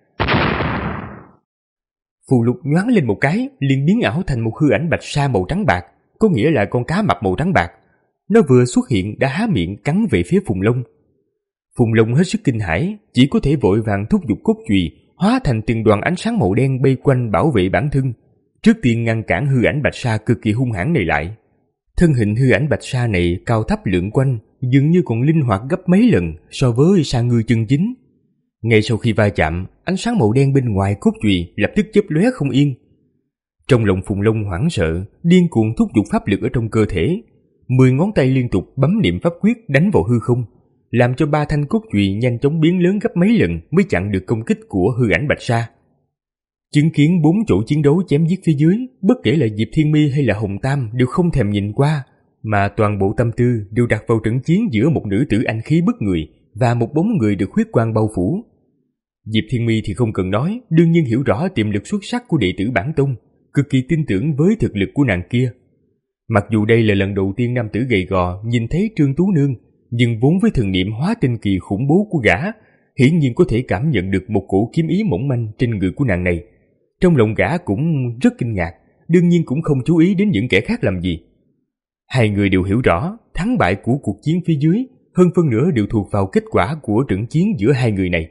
Phù lục nhoáng lên một cái, liền biến ảo thành một hư ảnh bạch sa màu trắng bạc, có nghĩa là con cá mập màu trắng bạc. Nó vừa xuất hiện đã há miệng cắn về phía Phùng Long. Phùng Long hết sức kinh hãi, chỉ có thể vội vàng thúc giục cốt chùy, hóa thành từng đoàn ánh sáng màu đen bay quanh bảo vệ bản thân, trước tiên ngăn cản hư ảnh bạch sa cực kỳ hung hãn này lại. Thân hình hư ảnh bạch sa này cao thấp lượn quanh, dường như còn linh hoạt gấp mấy lần so với sa ngư chân chính. Ngay sau khi va chạm, ánh sáng màu đen bên ngoài cốt chùy lập tức chớp lóe không yên. Trong lòng Phùng Long hoảng sợ, điên cuồng thúc giục pháp lực ở trong cơ thể, mười ngón tay liên tục bấm niệm pháp quyết đánh vào hư không, làm cho ba thanh cốt chùy nhanh chóng biến lớn gấp mấy lần mới chặn được công kích của hư ảnh bạch sa. Chứng kiến bốn chỗ chiến đấu chém giết phía dưới, bất kể là Diệp Thiên Mi hay là Hồng Tam đều không thèm nhìn qua, mà toàn bộ tâm tư đều đặt vào trận chiến giữa một nữ tử anh khí bức người và một bóng người được huyết quang bao phủ. Diệp Thiên Mi thì không cần nói, đương nhiên hiểu rõ tiềm lực xuất sắc của đệ tử bản tông, cực kỳ tin tưởng với thực lực của nàng kia. Mặc dù đây là lần đầu tiên nam tử gầy gò nhìn thấy Trương Tú Nương, nhưng vốn với thần niệm hóa tinh kỳ khủng bố của gã, hiển nhiên có thể cảm nhận được một cổ kiếm ý mỏng manh trên người của nàng này. Trong lòng gã cũng rất kinh ngạc, đương nhiên cũng không chú ý đến những kẻ khác làm gì. Hai người đều hiểu rõ thắng bại của cuộc chiến phía dưới, hơn phân nửa đều thuộc vào kết quả của trận chiến giữa hai người này.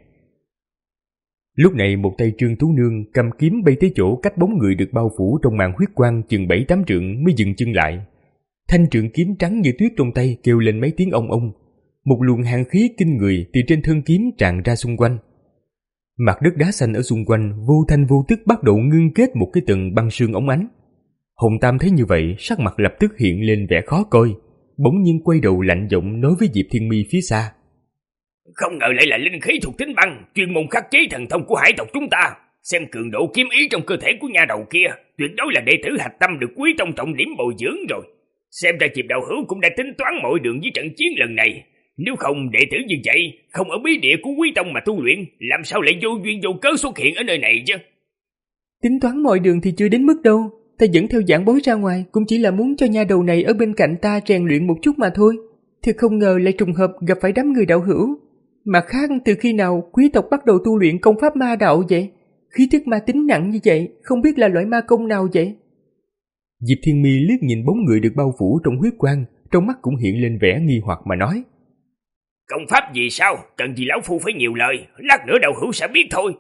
Lúc này một tay Trương Tú Nương cầm kiếm bay tới chỗ cách bóng người được bao phủ trong màn huyết quang chừng bảy tám trượng mới dừng chân lại. Thanh trượng kiếm trắng như tuyết trong tay kêu lên mấy tiếng ong ong, một luồng hàn khí kinh người từ trên thân kiếm tràn ra xung quanh. Mặt đất đá xanh ở xung quanh vô thanh vô tức bắt đầu ngưng kết một cái tầng băng sương óng ánh. Hồng Tam thấy như vậy, sắc mặt lập tức hiện lên vẻ khó coi, bỗng nhiên quay đầu lạnh giọng nói với Diệp Thiên Mi phía xa: Không ngờ lại là linh khí thuộc tính băng, chuyên môn khắc chế thần thông của hải tộc chúng ta. Xem cường độ kiếm ý trong cơ thể của nha đầu kia, tuyệt đối là đệ tử hạch tâm được Quý Tông trọng điểm bồi dưỡng rồi. Xem ra Diệp đạo hữu cũng đã tính toán mọi đường với trận chiến lần này. Nếu không đệ tử như vậy, không ở bí địa của Quý Tông mà tu luyện, làm sao lại vô duyên vô cớ xuất hiện ở nơi này chứ? Tính toán mọi đường thì chưa đến mức đâu. Ta dẫn theo giảng bối ra ngoài cũng chỉ là muốn cho nha đầu này ở bên cạnh ta rèn luyện một chút mà thôi. Thật không ngờ lại trùng hợp gặp phải đám người đạo hữu. Mà khác, từ khi nào quý tộc bắt đầu tu luyện công pháp ma đạo vậy? Khí tức ma tính nặng như vậy, không biết là loại ma công nào vậy? Diệp Thiên Mi liếc nhìn bóng người được bao phủ trong huyết quang, trong mắt cũng hiện lên vẻ nghi hoặc mà nói: Công pháp gì sao? Cần gì lão phu phải nhiều lời, lát nữa đạo hữu sẽ biết thôi.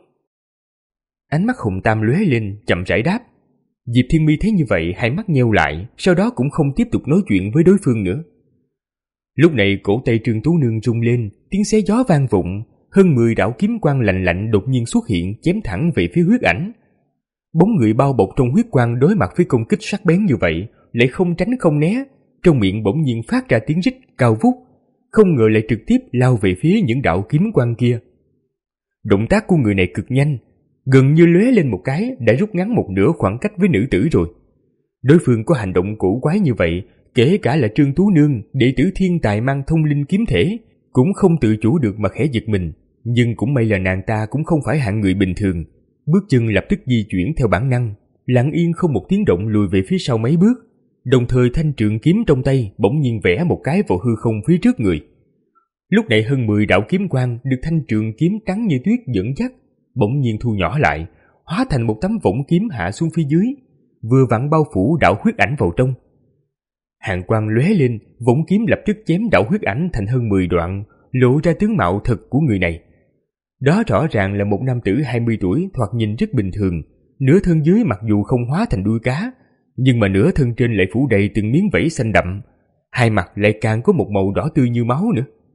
Ánh mắt Hồng Tam lóe lên, chậm rãi đáp. Diệp Thiên Mi thấy như vậy, hai mắt nheo lại, sau đó cũng không tiếp tục nói chuyện với đối phương nữa. Lúc này cổ tay Trương Tú Nương rung lên, tiếng xé gió vang vọng, hơn mười đạo kiếm quang lạnh lạnh đột nhiên xuất hiện, chém thẳng về phía huyết ảnh. Bóng người bao bọc trong huyết quang đối mặt với công kích sắc bén như vậy, lại không tránh không né, trong miệng bỗng nhiên phát ra tiếng rít cao vút, không ngờ lại trực tiếp lao về phía những đạo kiếm quang kia. Động tác của người này cực nhanh, gần như lóe lên một cái đã rút ngắn một nửa khoảng cách với nữ tử rồi. Đối phương có hành động cổ quái như vậy, kể cả là Trương Tú Nương, đệ tử thiên tài mang thông linh kiếm thể, cũng không tự chủ được mà khẽ giật mình. Nhưng cũng may là nàng ta cũng không phải hạng người bình thường, bước chân lập tức di chuyển theo bản năng, lặng yên không một tiếng động lùi về phía sau mấy bước, đồng thời thanh trượng kiếm trong tay bỗng nhiên vẽ một cái vào hư không phía trước người. Lúc này hơn mười đạo kiếm quang được thanh trượng kiếm trắng như tuyết dẫn dắt, bỗng nhiên thu nhỏ lại, hóa thành một tấm võng kiếm hạ xuống phía dưới, vừa vặn bao phủ đạo huyết ảnh vào trong. Hàn quang lóe lên, võng kiếm lập tức chém đạo huyết ảnh thành hơn mười đoạn, lộ ra tướng mạo thật của người này. Đó rõ ràng là một nam tử hai mươi tuổi, thoạt nhìn rất bình thường, nửa thân dưới mặc dù không hóa thành đuôi cá, nhưng mà nửa thân trên lại phủ đầy từng miếng vảy xanh đậm, hai mặt lại càng có một màu đỏ tươi như máu nữa.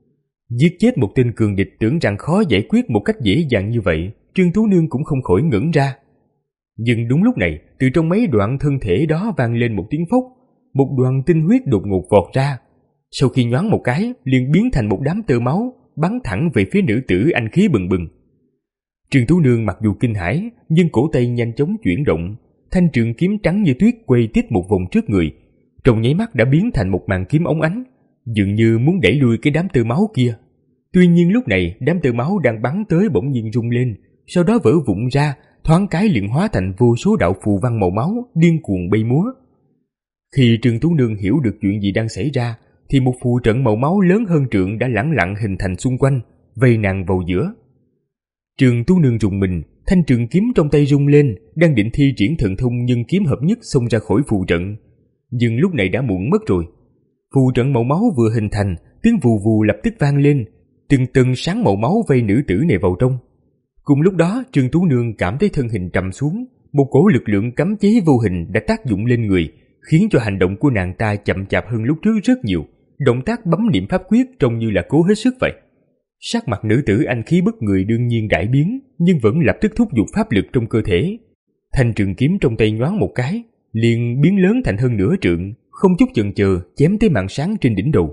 Giết chết một tên cường địch tưởng rằng khó giải quyết một cách dễ dàng như vậy, Trương Tú Nương cũng không khỏi ngẩn ra. Nhưng đúng lúc này, từ trong mấy đoạn thân thể đó vang lên một tiếng phốc, một đoàn tinh huyết đột ngột vọt ra. Sau khi nhoáng một cái, liền biến thành một đám tơ máu, bắn thẳng về phía nữ tử anh khí bừng bừng. Trương Tú Nương mặc dù kinh hãi, nhưng cổ tay nhanh chóng chuyển động, thanh trường kiếm trắng như tuyết quay tít một vòng trước người, trong nháy mắt đã biến thành một màn kiếm óng ánh, dường như muốn đẩy lui cái đám tơ máu kia. Tuy nhiên lúc này, đám tơ máu đang bắn tới bỗng nhiên rung lên, sau đó vỡ vụn ra, thoáng cái liền hóa thành vô số đạo phù văn màu máu điên cuồng bay múa. Khi Trương Tú Nương hiểu được chuyện gì đang xảy ra, thì một phù trận màu máu lớn hơn trượng đã lẳng lặng hình thành xung quanh, vây nàng vào giữa. Trương Tú Nương rùng mình, thanh trường kiếm trong tay rung lên, đang định thi triển thần thông nhưng kiếm hợp nhất xông ra khỏi phù trận. Nhưng lúc này đã muộn mất rồi. Phù trận màu máu vừa hình thành, tiếng vù vù lập tức vang lên, từng tầng sáng màu máu vây nữ tử này vào trong. Cùng lúc đó, Trương Tú Nương cảm thấy thân hình trầm xuống, một cổ lực lượng cấm chế vô hình đã tác dụng lên người, khiến cho hành động của nàng ta chậm chạp hơn lúc trước rất nhiều. Động tác bấm niệm pháp quyết trông như là cố hết sức vậy. Sắc mặt nữ tử anh khí bức người đương nhiên đại biến, nhưng vẫn lập tức thúc giục pháp lực trong cơ thể. Thanh trường kiếm trong tay nhoáng một cái, liền biến lớn thành hơn nửa trượng, không chút chần chờ chém tới màn sáng trên đỉnh đầu.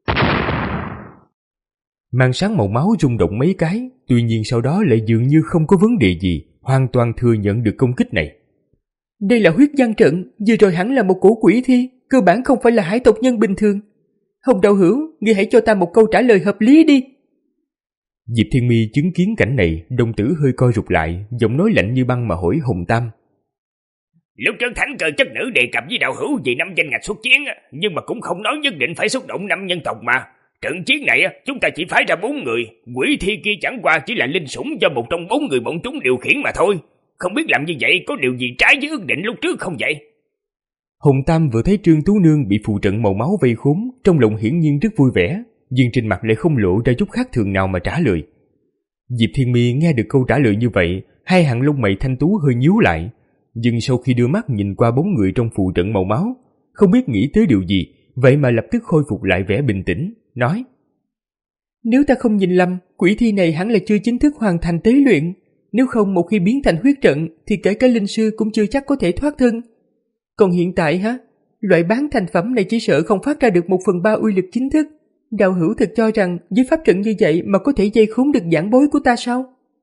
Màn sáng màu máu rung động mấy cái, tuy nhiên sau đó lại dường như không có vấn đề gì, hoàn toàn thừa nhận được công kích này. Đây là huyết văn trận, vừa rồi hẳn là một cổ quỷ thi, cơ bản không phải là hải tộc nhân bình thường. Hồng đạo hữu, ngươi hãy cho ta một câu trả lời hợp lý đi. Diệp Thiên Mi chứng kiến cảnh này, đồng tử hơi co rụt lại, giọng nói lạnh như băng mà hỏi Hồng Tam. Lúc trước thánh cơ chất nữ đề cập với đạo hữu vì năm danh ngạch xuất chiến, nhưng mà cũng không nói nhất định phải xúc động năm nhân tộc mà. Trận chiến này chúng ta chỉ phái ra bốn người, quỷ thi kia chẳng qua chỉ là linh sủng do một trong bốn người bọn chúng điều khiển mà thôi. Không biết làm như vậy có điều gì trái với ước định lúc trước không vậy? Hồng Tam vừa thấy Trương Tú Nương bị phù trận màu máu vây khốn, trong lòng hiển nhiên rất vui vẻ, nhưng trên mặt lại không lộ ra chút khác thường nào mà trả lời. Diệp Thiên Mi nghe được câu trả lời như vậy, hai hàng lông mày thanh tú hơi nhíu lại, nhưng sau khi đưa mắt nhìn qua bốn người trong phù trận màu máu, không biết nghĩ tới điều gì, vậy mà lập tức khôi phục lại vẻ bình tĩnh, nói: Nếu ta không nhìn lầm, quỷ thi này hẳn là chưa chính thức hoàn thành tế luyện, nếu không một khi biến thành huyết trận thì kể cả linh sư cũng chưa chắc có thể thoát thân. Còn hiện tại hả, loại bán thành phẩm này chỉ sợ không phát ra được một phần ba uy lực chính thức. Đạo hữu thực cho rằng với pháp trận như vậy mà có thể dây khốn được giảng bối của ta sao?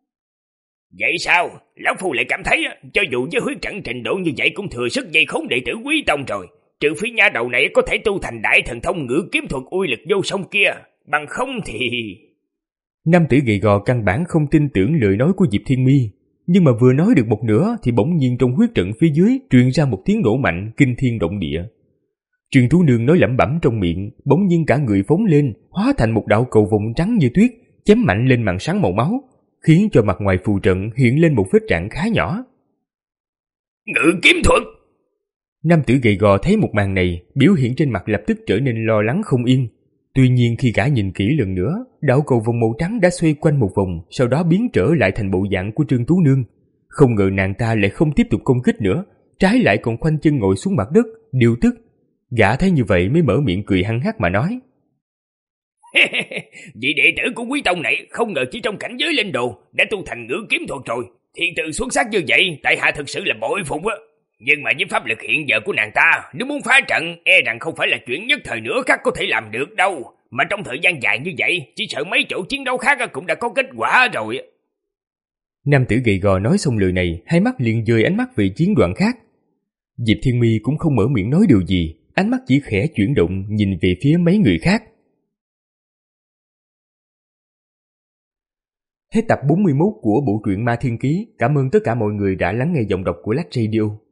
Vậy sao? Lão Phu lại cảm thấy cho dù với huyết trận trình độ như vậy cũng thừa sức dây khốn đệ tử Quý Tông rồi. Trừ phi nha đầu này có thể tu thành đại thần thông ngự kiếm thuật uy lực vô song kia, bằng không thì... Nam tử gầy gò căn bản không tin tưởng lời nói của Diệp Thiên Mi, nhưng mà vừa nói được một nửa thì bỗng nhiên trong huyết trận phía dưới truyền ra một tiếng nổ mạnh kinh thiên động địa. Trương Tú Nương nói lẩm bẩm trong miệng, bỗng nhiên cả người phóng lên, hóa thành một đạo cầu vồng trắng như tuyết, chém mạnh lên màn sáng màu máu, khiến cho mặt ngoài phù trận hiện lên một vết rạn khá nhỏ. Ngự kiếm thuật! Nam tử gầy gò thấy một màn này, biểu hiện trên mặt lập tức trở nên lo lắng không yên. Tuy nhiên khi gã nhìn kỹ lần nữa, đạo cầu vồng màu trắng đã xoay quanh một vòng, sau đó biến trở lại thành bộ dạng của Trương Tú Nương. Không ngờ nàng ta lại không tiếp tục công kích nữa, trái lại còn khoanh chân ngồi xuống mặt đất, điều tức. Gã thấy như vậy mới mở miệng cười hăng hắc mà nói: Vị đệ tử của Quý Tông này không ngờ chỉ trong cảnh giới linh đồ đã tu thành ngự kiếm thuật rồi. Thiên tư xuất sắc như vậy, tại hạ thực sự là bội phục á. Nhưng mà với pháp lực hiện giờ của nàng ta, nếu muốn phá trận, e rằng không phải là chuyện nhất thời nửa khắc có thể làm được đâu. Mà trong thời gian dài như vậy, chỉ sợ mấy chỗ chiến đấu khác cũng đã có kết quả rồi. Nam tử gầy gò nói xong lời này, hai mắt liền dời ánh mắt về chiến đoạn khác. Diệp Thiên Mi cũng không mở miệng nói điều gì, ánh mắt chỉ khẽ chuyển động nhìn về phía mấy người khác. Hết tập bốn mươi mốt của bộ truyện Ma Thiên Ký. Cảm ơn tất cả mọi người đã lắng nghe giọng đọc của Lách Radio.